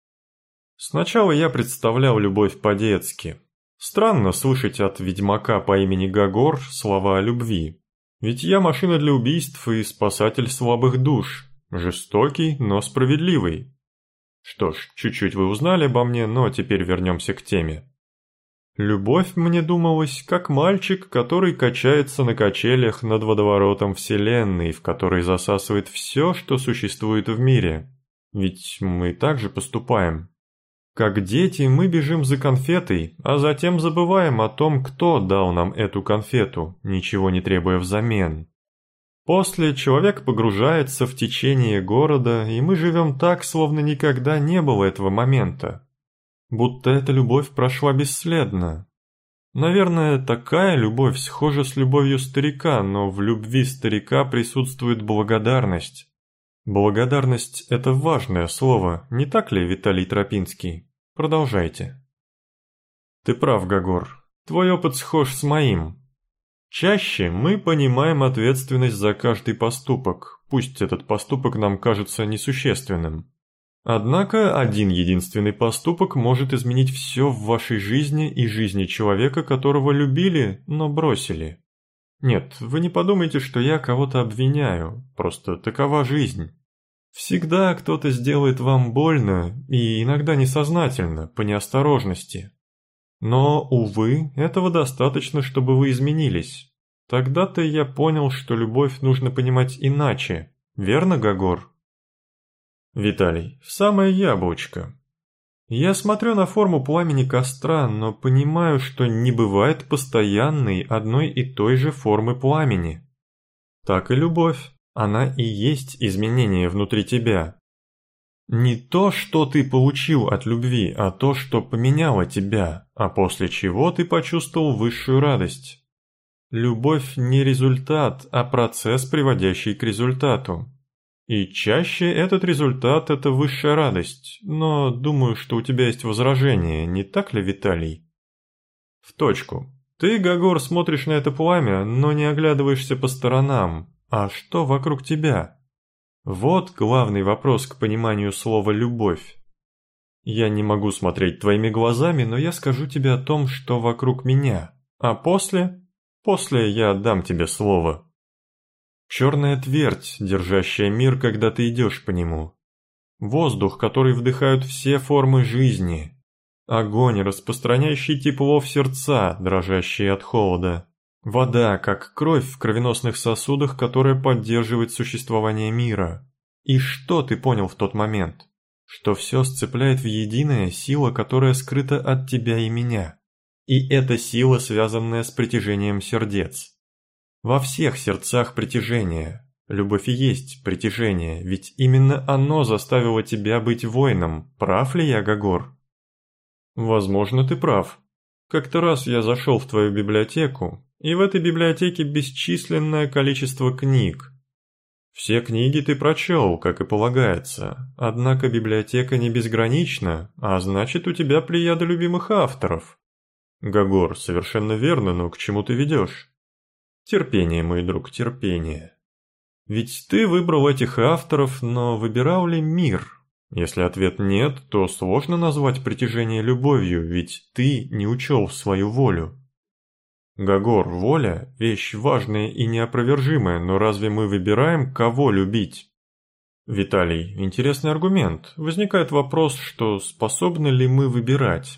Сначала я представлял любовь по-детски. Странно слышать от ведьмака по имени Гагор слова о любви. Ведь я машина для убийств и спасатель слабых душ. Жестокий, но справедливый. Что ж, чуть-чуть вы узнали обо мне, но теперь вернемся к теме. Любовь мне думалась, как мальчик, который качается на качелях над водоворотом вселенной, в которой засасывает все, что существует в мире. Ведь мы так же поступаем. Как дети мы бежим за конфетой, а затем забываем о том, кто дал нам эту конфету, ничего не требуя взамен. После человек погружается в течение города, и мы живем так, словно никогда не было этого момента. Будто эта любовь прошла бесследно. Наверное, такая любовь схожа с любовью старика, но в любви старика присутствует благодарность. Благодарность – это важное слово, не так ли, Виталий Тропинский? Продолжайте. Ты прав, Гагор. Твой опыт схож с моим. Чаще мы понимаем ответственность за каждый поступок, пусть этот поступок нам кажется несущественным. Однако один единственный поступок может изменить все в вашей жизни и жизни человека, которого любили, но бросили. Нет, вы не подумайте, что я кого-то обвиняю, просто такова жизнь. Всегда кто-то сделает вам больно, и иногда несознательно, по неосторожности. Но, увы, этого достаточно, чтобы вы изменились. Тогда-то я понял, что любовь нужно понимать иначе. Верно, Гагор? Виталий, в самое яблочко. Я смотрю на форму пламени костра, но понимаю, что не бывает постоянной одной и той же формы пламени. Так и любовь. Она и есть изменение внутри тебя. Не то, что ты получил от любви, а то, что поменяло тебя, а после чего ты почувствовал высшую радость. Любовь не результат, а процесс, приводящий к результату. И чаще этот результат – это высшая радость, но думаю, что у тебя есть возражение, не так ли, Виталий? В точку. Ты, Гагор, смотришь на это пламя, но не оглядываешься по сторонам. А что вокруг тебя? Вот главный вопрос к пониманию слова «любовь». Я не могу смотреть твоими глазами, но я скажу тебе о том, что вокруг меня. А после? После я отдам тебе слово. Черная твердь, держащая мир, когда ты идешь по нему. Воздух, который вдыхают все формы жизни. Огонь, распространяющий тепло в сердца, дрожащие от холода. Вода, как кровь в кровеносных сосудах, которая поддерживает существование мира. И что ты понял в тот момент? Что все сцепляет в единое сила, которая скрыта от тебя и меня. И эта сила, связанная с притяжением сердец. Во всех сердцах притяжение. Любовь и есть притяжение, ведь именно оно заставило тебя быть воином. Прав ли я, Гагор? Возможно, ты прав. Как-то раз я зашел в твою библиотеку, и в этой библиотеке бесчисленное количество книг. Все книги ты прочел, как и полагается, однако библиотека не безгранична, а значит, у тебя плеяда любимых авторов. Гагор, совершенно верно, но к чему ты ведешь? Терпение, мой друг, терпение. Ведь ты выбрал этих авторов, но выбирал ли мир? Если ответ нет, то сложно назвать притяжение любовью, ведь ты не учел свою волю. Гагор, воля – вещь важная и неопровержимая, но разве мы выбираем, кого любить? Виталий, интересный аргумент. Возникает вопрос, что способны ли мы выбирать?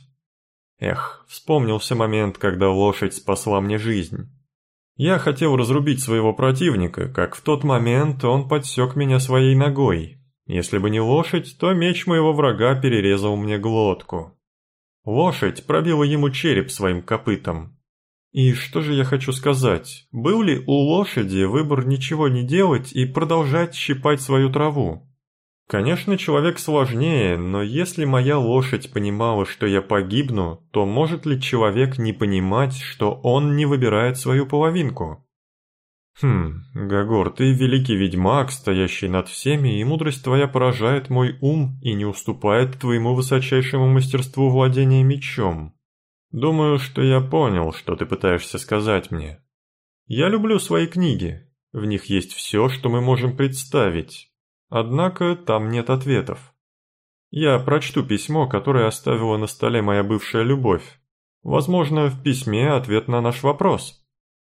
Эх, вспомнился момент, когда лошадь спасла мне жизнь. Я хотел разрубить своего противника, как в тот момент он подсек меня своей ногой. Если бы не лошадь, то меч моего врага перерезал мне глотку. Лошадь пробила ему череп своим копытом. И что же я хочу сказать? Был ли у лошади выбор ничего не делать и продолжать щипать свою траву? Конечно, человек сложнее, но если моя лошадь понимала, что я погибну, то может ли человек не понимать, что он не выбирает свою половинку? Хм, Гагор, ты великий ведьмак, стоящий над всеми, и мудрость твоя поражает мой ум и не уступает твоему высочайшему мастерству владения мечом. Думаю, что я понял, что ты пытаешься сказать мне. Я люблю свои книги, в них есть все, что мы можем представить. Однако там нет ответов. Я прочту письмо, которое оставила на столе моя бывшая любовь. Возможно, в письме ответ на наш вопрос.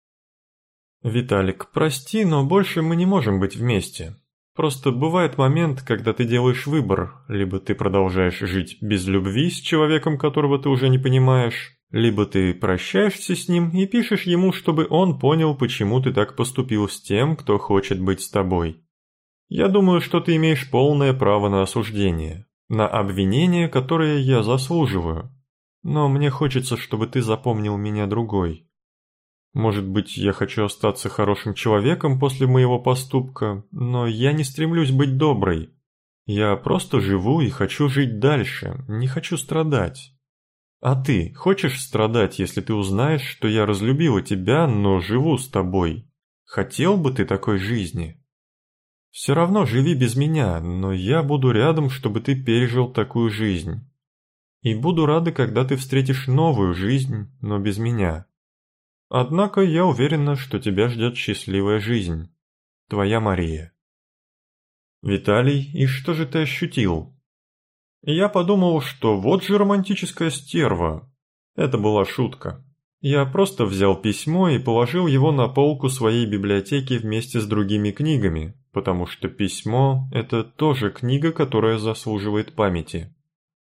Виталик, прости, но больше мы не можем быть вместе. Просто бывает момент, когда ты делаешь выбор. Либо ты продолжаешь жить без любви с человеком, которого ты уже не понимаешь, либо ты прощаешься с ним и пишешь ему, чтобы он понял, почему ты так поступил с тем, кто хочет быть с тобой. Я думаю, что ты имеешь полное право на осуждение, на обвинение, которое я заслуживаю. Но мне хочется, чтобы ты запомнил меня другой. Может быть, я хочу остаться хорошим человеком после моего поступка, но я не стремлюсь быть доброй. Я просто живу и хочу жить дальше, не хочу страдать. А ты хочешь страдать, если ты узнаешь, что я разлюбила тебя, но живу с тобой? Хотел бы ты такой жизни? Все равно живи без меня, но я буду рядом, чтобы ты пережил такую жизнь. И буду рада, когда ты встретишь новую жизнь, но без меня. Однако я уверена, что тебя ждет счастливая жизнь. Твоя Мария. Виталий, и что же ты ощутил? Я подумал, что вот же романтическая стерва. Это была шутка. Я просто взял письмо и положил его на полку своей библиотеки вместе с другими книгами, потому что письмо – это тоже книга, которая заслуживает памяти.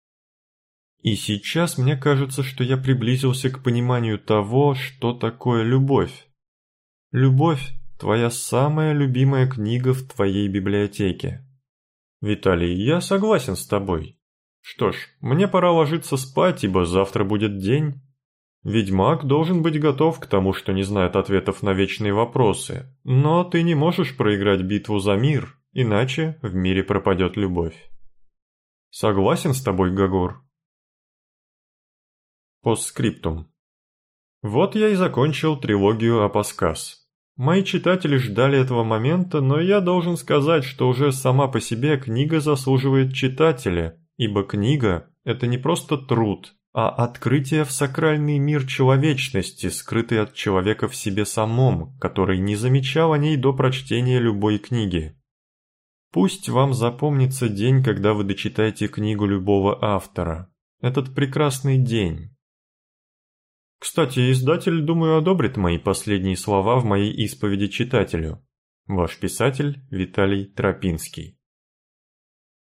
И сейчас мне кажется, что я приблизился к пониманию того, что такое любовь. Любовь – твоя самая любимая книга в твоей библиотеке. Виталий, я согласен с тобой. Что ж, мне пора ложиться спать, ибо завтра будет день. Ведьмак должен быть готов к тому, что не знает ответов на вечные вопросы, но ты не можешь проиграть битву за мир, иначе в мире пропадет любовь. Согласен с тобой, Гагор? Постскриптум. Вот я и закончил трилогию Апосказ. Мои читатели ждали этого момента, но я должен сказать, что уже сама по себе книга заслуживает читателя, ибо книга – это не просто труд, а открытие в сакральный мир человечности, скрытый от человека в себе самом, который не замечал о ней до прочтения любой книги. Пусть вам запомнится день, когда вы дочитаете книгу любого автора. Этот прекрасный день. Кстати, издатель, думаю, одобрит мои последние слова в моей исповеди читателю. Ваш писатель Виталий Тропинский.